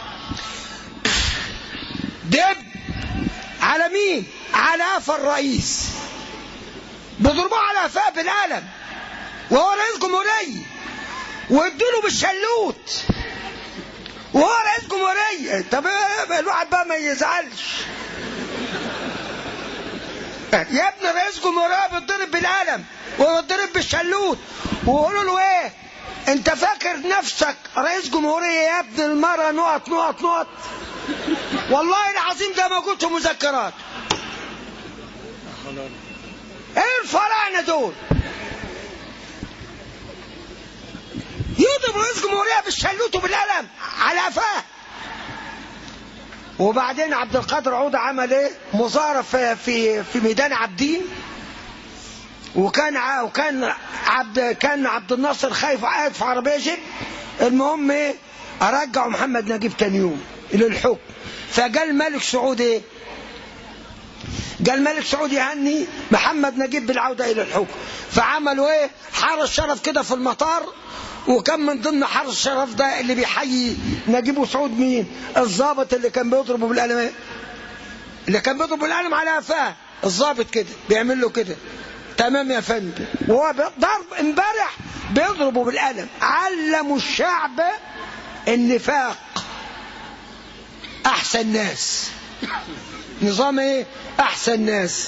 دب على مين؟ على قفا الرئيس، بيضربوه على قفاه بالقلم وهو رئيس جمهورية، ويدوله بالشلوت وهو رئيس جمهورية. طب الواحد بقى ما يزعلش، يا ابن رئيس جمهورية بيتضرب بالقلم ويتضرب بالشلوت، ويقولوا له ايه؟ انت فاكر نفسك رئيس جمهورية يا ابن المرة نقط نقط نقط؟ والله العظيم ده موجود في مذكرات. ايه الفراعنة دول؟ يضرب رئيس جمهورية بالشلوت وبالقلم على قفاه. وبعدين عبد القادر عودة عمل ايه؟ مظاهرة في ميدان عابدين، وكان عبد الناصر خايف قاعد في عربية جيب. المهم ايه؟ ارجعوا محمد نجيب تاني يوم الى الحكم. فقال ملك سعود ايه؟ قال ملك سعود يهني محمد نجيب بالعودة الى الحكم. فعملوا ايه؟ حارس شرف كده في المطار، وكان من ضمن حارس الشرف ده اللي بيحيي نجيب وسعود مين؟ الضابط اللي كان بيضربه بالقلم، اللي كان بيضربه بالقلم على قفاه، الضابط كده بيعمل له كده، تمام يا فندم، وهو ضرب امبارح بيضربه بالقلم. علموا الشعب النفاق. احسن ناس، نظام ايه؟ احسن ناس.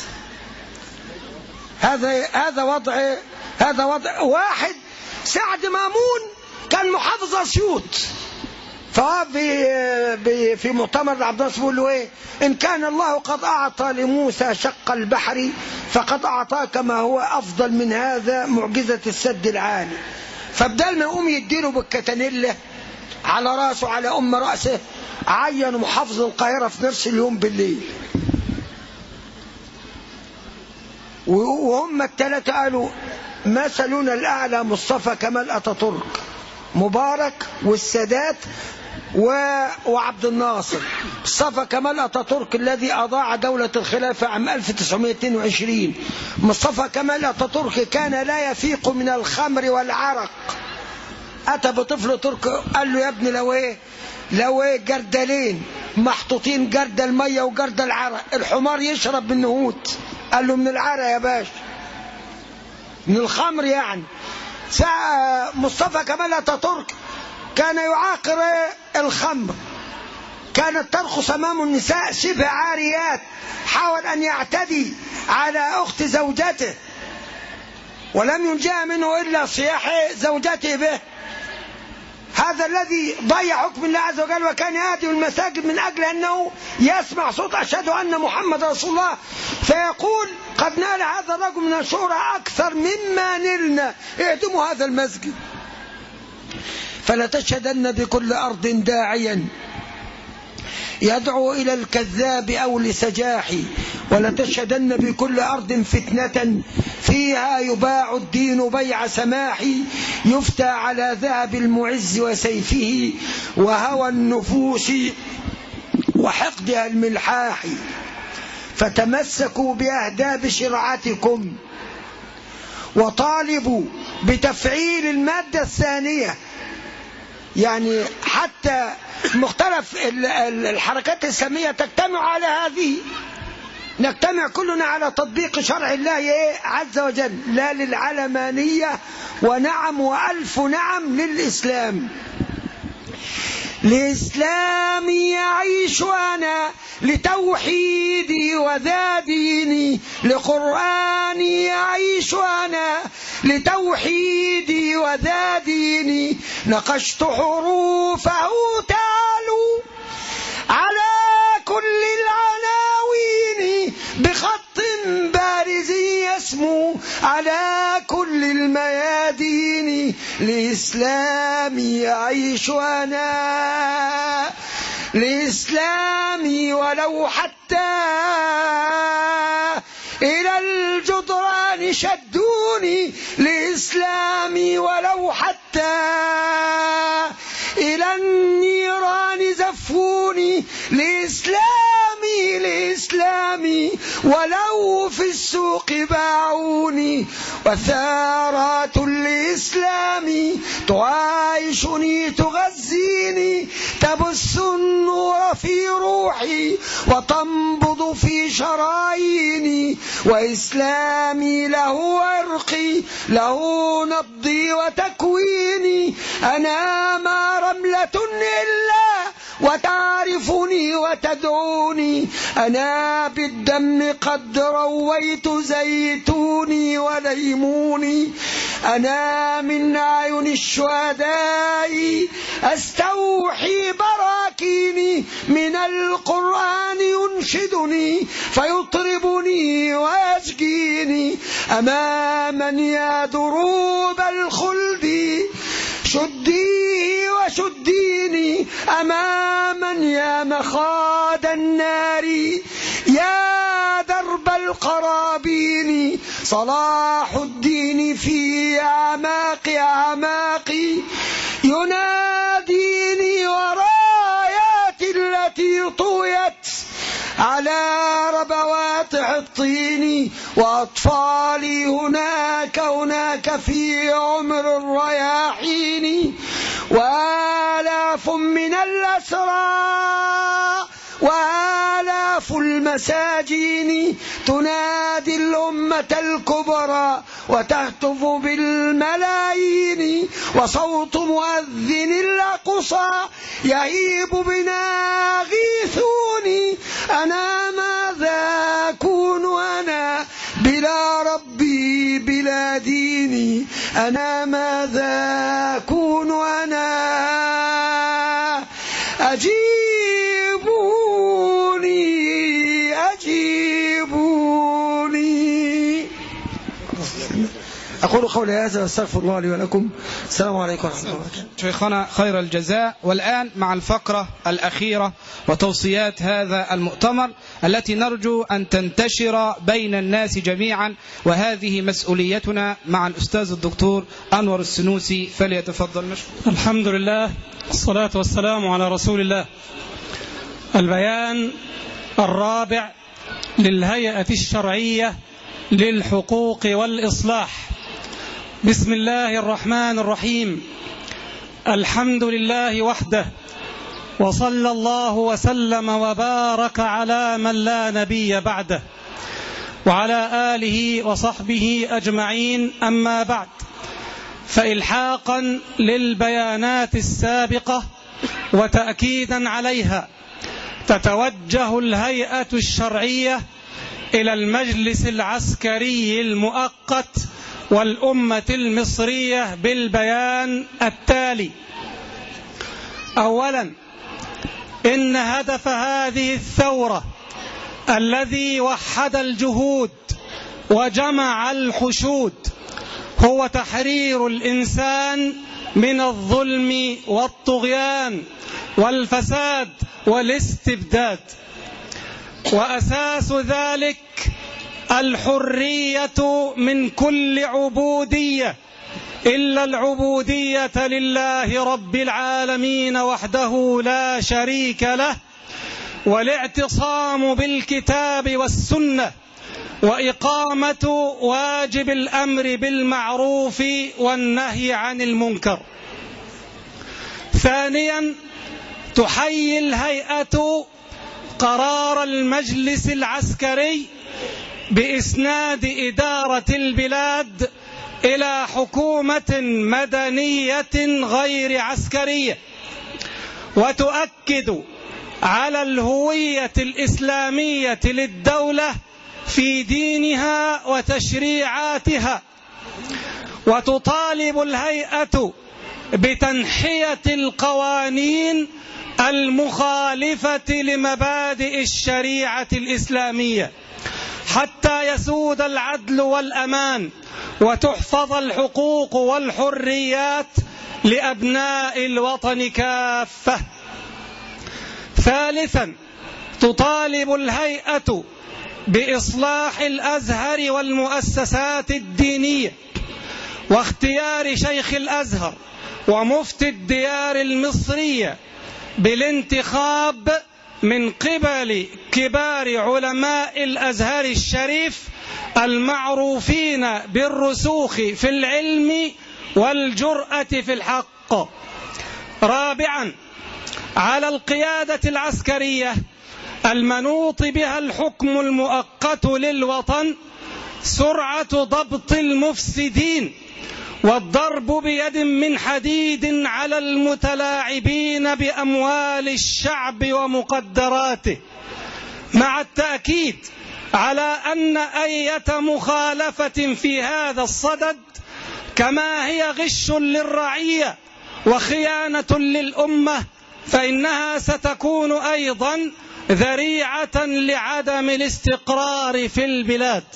هذا وضع واحد. سعد مامون كان محافظ اسيوط، فهو في مؤتمر عبد الناصر بيقول له ايه؟ ان كان الله قد اعطى لموسى شق البحر فقد اعطاك ما هو افضل من هذا، معجزة السد العالي. فبدل ما يقوم يديله بالكتانيلا على راسه على راسه، عين محافظ القاهرة في نفس اليوم بالليل. وهم الثلاثة قالوا مثلنا الأعلى مصطفى كمال أتاتورك، مبارك والسادات وعبد الناصر. مصطفى كمال أتاتورك الذي أضاع دولة الخلافة عام 1922. مصطفى كمال أتاتورك كان لا يفيق من الخمر والعرق. أتى بطفل ترك قال له يا ابني لو ايه جردلين محطوطين، جرد المية وجرد العرق، الحمار يشرب من نهوت. قال له من العرق يا باشا، من الخمر يعني. مصطفى كمال أتاتورك كان يعاقر الخمر، كانت ترخص أمام النساء شبه عاريات، حاول أن يعتدي على أخت زوجته ولم ينجى منه إلا صياح زوجته به. هذا الذي ضيع حكم الله عز وجل، وكان يأتي المساجد من أجل أنه يسمع صوت أشهد أن محمد رسول الله، فيقول قد نال هذا الرجل من الشهرة أكثر مما نلنا، اهدموا هذا المسجد. فلا تشهدن بكل أرض داعيا يدعو إلى الكذاب أو لسجاحي، ولا تشهدن بكل أرض فتنة فيها يباع الدين بيع سماحي، يفتى على ذهب المعز وسيفه وهوى النفوس وحقدها الملحاح، فتمسكوا بأهداب شرعتكم وطالبوا بتفعيل المادة الثانية. يعني حتى مختلف الحركات الإسلامية تجتمع على هذه، نجتمع كلنا على تطبيق شرع الله عز وجل، لا للعلمانية ونعم وألف نعم للإسلام. لإسلامي أعيش أنا، لتوحيدي وذا ديني، لقرآني أعيش أنا، لتوحيدي وذا ديني. نقشت حروفه تعالوا على كل العناوين، بخط بارز يسمو على كل الميادين. لإسلامي أعيش أنا، لإسلامي ولو حتى إلى الجدران شدوني، لإسلامي ولو حتى إلى النيران زفوني. لإسلامي، لإسلامي ولو في السوق باعوني. وثارات الإسلام تعايشني تغذيني، تبث النور في روحي وتنبض في شراييني. وإسلامي له عرقي، له نبضي وتكويني. أنا ما رملة إلا وتعرفني وتدعوني. أنا بالدم قد رويت زيتوني وليموني. أنا من أعين الشهداء أستوحي براكيني، من القرآن ينشدني فيطربني ويسقيني. أماما يا دروب الخلد شديه وشديني، أماما يا مخاد النار يا درب القرابين. صلاح الدين في أعماق أعماقي يناديني، وراياتي التي طويت على ربوات الطين. وأطفالي هناك في عمر الرياحين. وآلاف من الأسرى وآلاف المساجين تنادي الأمة الكبرى وتهتف بالملايين. وصوت مؤذن الأقصى يهيب بنا غيثوني. أنا ماذا أكون أنا بلا ربي بلا ديني؟ أنا ماذا أكون أنا؟ أجيبوني أجيبوني. أقول قولي هذا واستغفر الله لي ولكم. السلام عليكم ورحمة الله وبركاته. شيخنا خير الجزاء. والآن مع الفقرة الأخيرة وتوصيات هذا المؤتمر التي نرجو أن تنتشر بين الناس جميعا، وهذه مسؤوليتنا مع الأستاذ الدكتور أنور السنوسي، فليتفضل مشكور. الحمد لله، الصلاة والسلام على رسول الله. البيان الرابع للهيئة الشرعية للحقوق والإصلاح. بسم الله الرحمن الرحيم. الحمد لله وحده، وصلى الله وسلم وبارك على من لا نبي بعده، وعلى آله وصحبه أجمعين. أما بعد، فإلحاقا للبيانات السابقة وتأكيدا عليها، تتوجه الهيئة الشرعية إلى المجلس العسكري المؤقت والأمة المصرية بالبيان التالي. أولا، إن هدف هذه الثورة الذي وحد الجهود وجمع الحشود هو تحرير الإنسان من الظلم والطغيان والفساد والاستبداد، وأساس ذلك الحرية من كل عبودية إلا العبودية لله رب العالمين وحده لا شريك له، والاعتصام بالكتاب والسنة، وإقامة واجب الأمر بالمعروف والنهي عن المنكر. ثانيا، تحيي الهيئة قرار المجلس العسكري بإسناد إدارة البلاد إلى حكومة مدنية غير عسكرية، وتؤكد على الهوية الإسلامية للدولة في دينها وتشريعاتها، وتطالب الهيئة بتنحية القوانين المخالفة لمبادئ الشريعة الإسلامية حتى يسود العدل والأمان وتحفظ الحقوق والحريات لأبناء الوطن كافة. ثالثا، تطالب الهيئة بإصلاح الأزهر والمؤسسات الدينية، واختيار شيخ الأزهر ومفتي الديار المصرية بالانتخاب من قبل كبار علماء الأزهر الشريف المعروفين بالرسوخ في العلم والجرأة في الحق. رابعا، على القيادة العسكرية المنوط بها الحكم المؤقت للوطن سرعة ضبط المفسدين والضرب بيد من حديد على المتلاعبين بأموال الشعب ومقدراته، مع التأكيد على أن أية مخالفة في هذا الصدد كما هي غش للرعية وخيانة للأمة فإنها ستكون أيضا ذريعة لعدم الاستقرار في البلاد.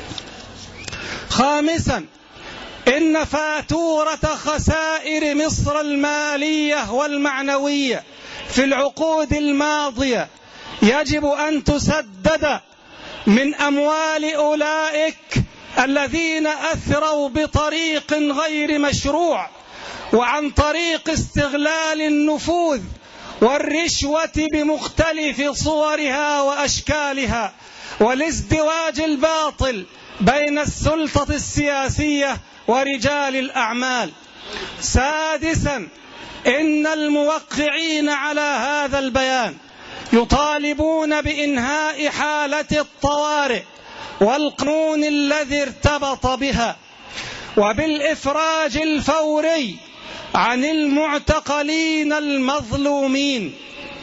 خامسا، إن فاتورة خسائر مصر المالية والمعنوية في العقود الماضية يجب أن تسدد من أموال أولئك الذين أثروا بطريق غير مشروع وعن طريق استغلال النفوذ والرشوة بمختلف صورها وأشكالها والازدواج الباطل بين السلطة السياسية ورجال الأعمال. سادسا، إن الموقعين على هذا البيان يطالبون بإنهاء حالة الطوارئ والقانون الذي ارتبط بها وبالإفراج الفوري عن المعتقلين المظلومين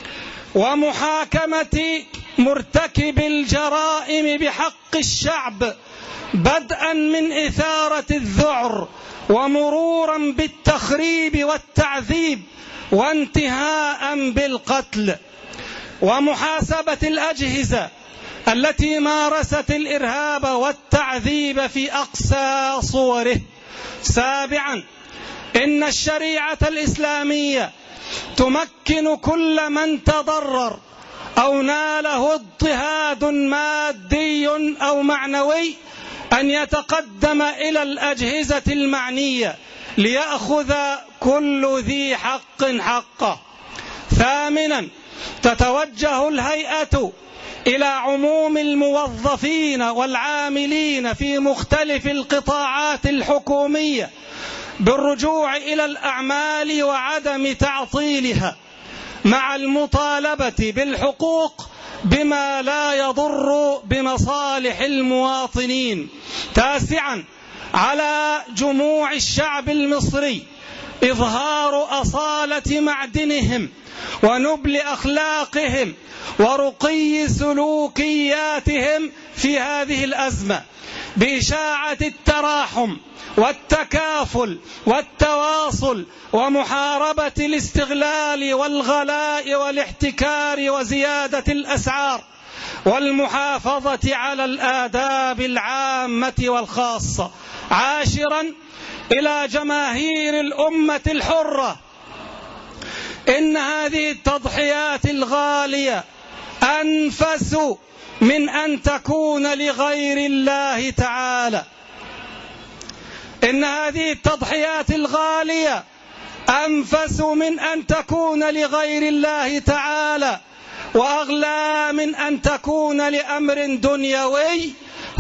ومحاكمة مرتكب الجرائم بحق الشعب بدءا من إثارة الذعر ومرورا بالتخريب والتعذيب وانتهاء بالقتل، ومحاسبة الأجهزة التي مارست الإرهاب والتعذيب في أقصى صوره. سابعا، إن الشريعة الإسلامية تمكن كل من تضرر أو ناله اضطهاد مادي أو معنوي أن يتقدم إلى الأجهزة المعنية ليأخذ كل ذي حق حقه. ثامنا، تتوجه الهيئة إلى عموم الموظفين والعاملين في مختلف القطاعات الحكومية بالرجوع إلى الأعمال وعدم تعطيلها مع المطالبة بالحقوق بما لا يضر بمصالح المواطنين. تاسعا، على جموع الشعب المصري إظهار أصالة معدنهم ونبل أخلاقهم ورقي سلوكياتهم في هذه الأزمة بإشاعة التراحم والتكافل والتواصل ومحاربة الاستغلال والغلاء والاحتكار وزيادة الأسعار والمحافظة على الآداب العامة والخاصة. عاشرا، إلى جماهير الأمة الحرة، إن هذه التضحيات الغالية أنفس من أن تكون لغير الله تعالى. إن هذه التضحيات الغالية أنفس من أن تكون لغير الله تعالى وأغلى من أن تكون لأمر دنيوي.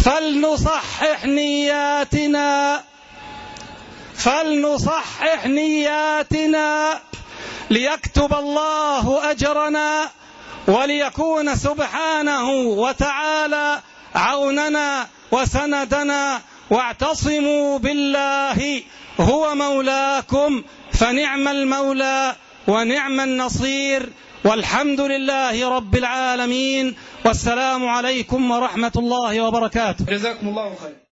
فلنصحح نياتنا ليكتب الله أجرنا وليكون سبحانه وتعالى عوننا وسندنا، واعتصموا بالله هو مولاكم فنعم المولى ونعم النصير، والحمد لله رب العالمين، والسلام عليكم ورحمة الله وبركاته. جزاكم الله خير.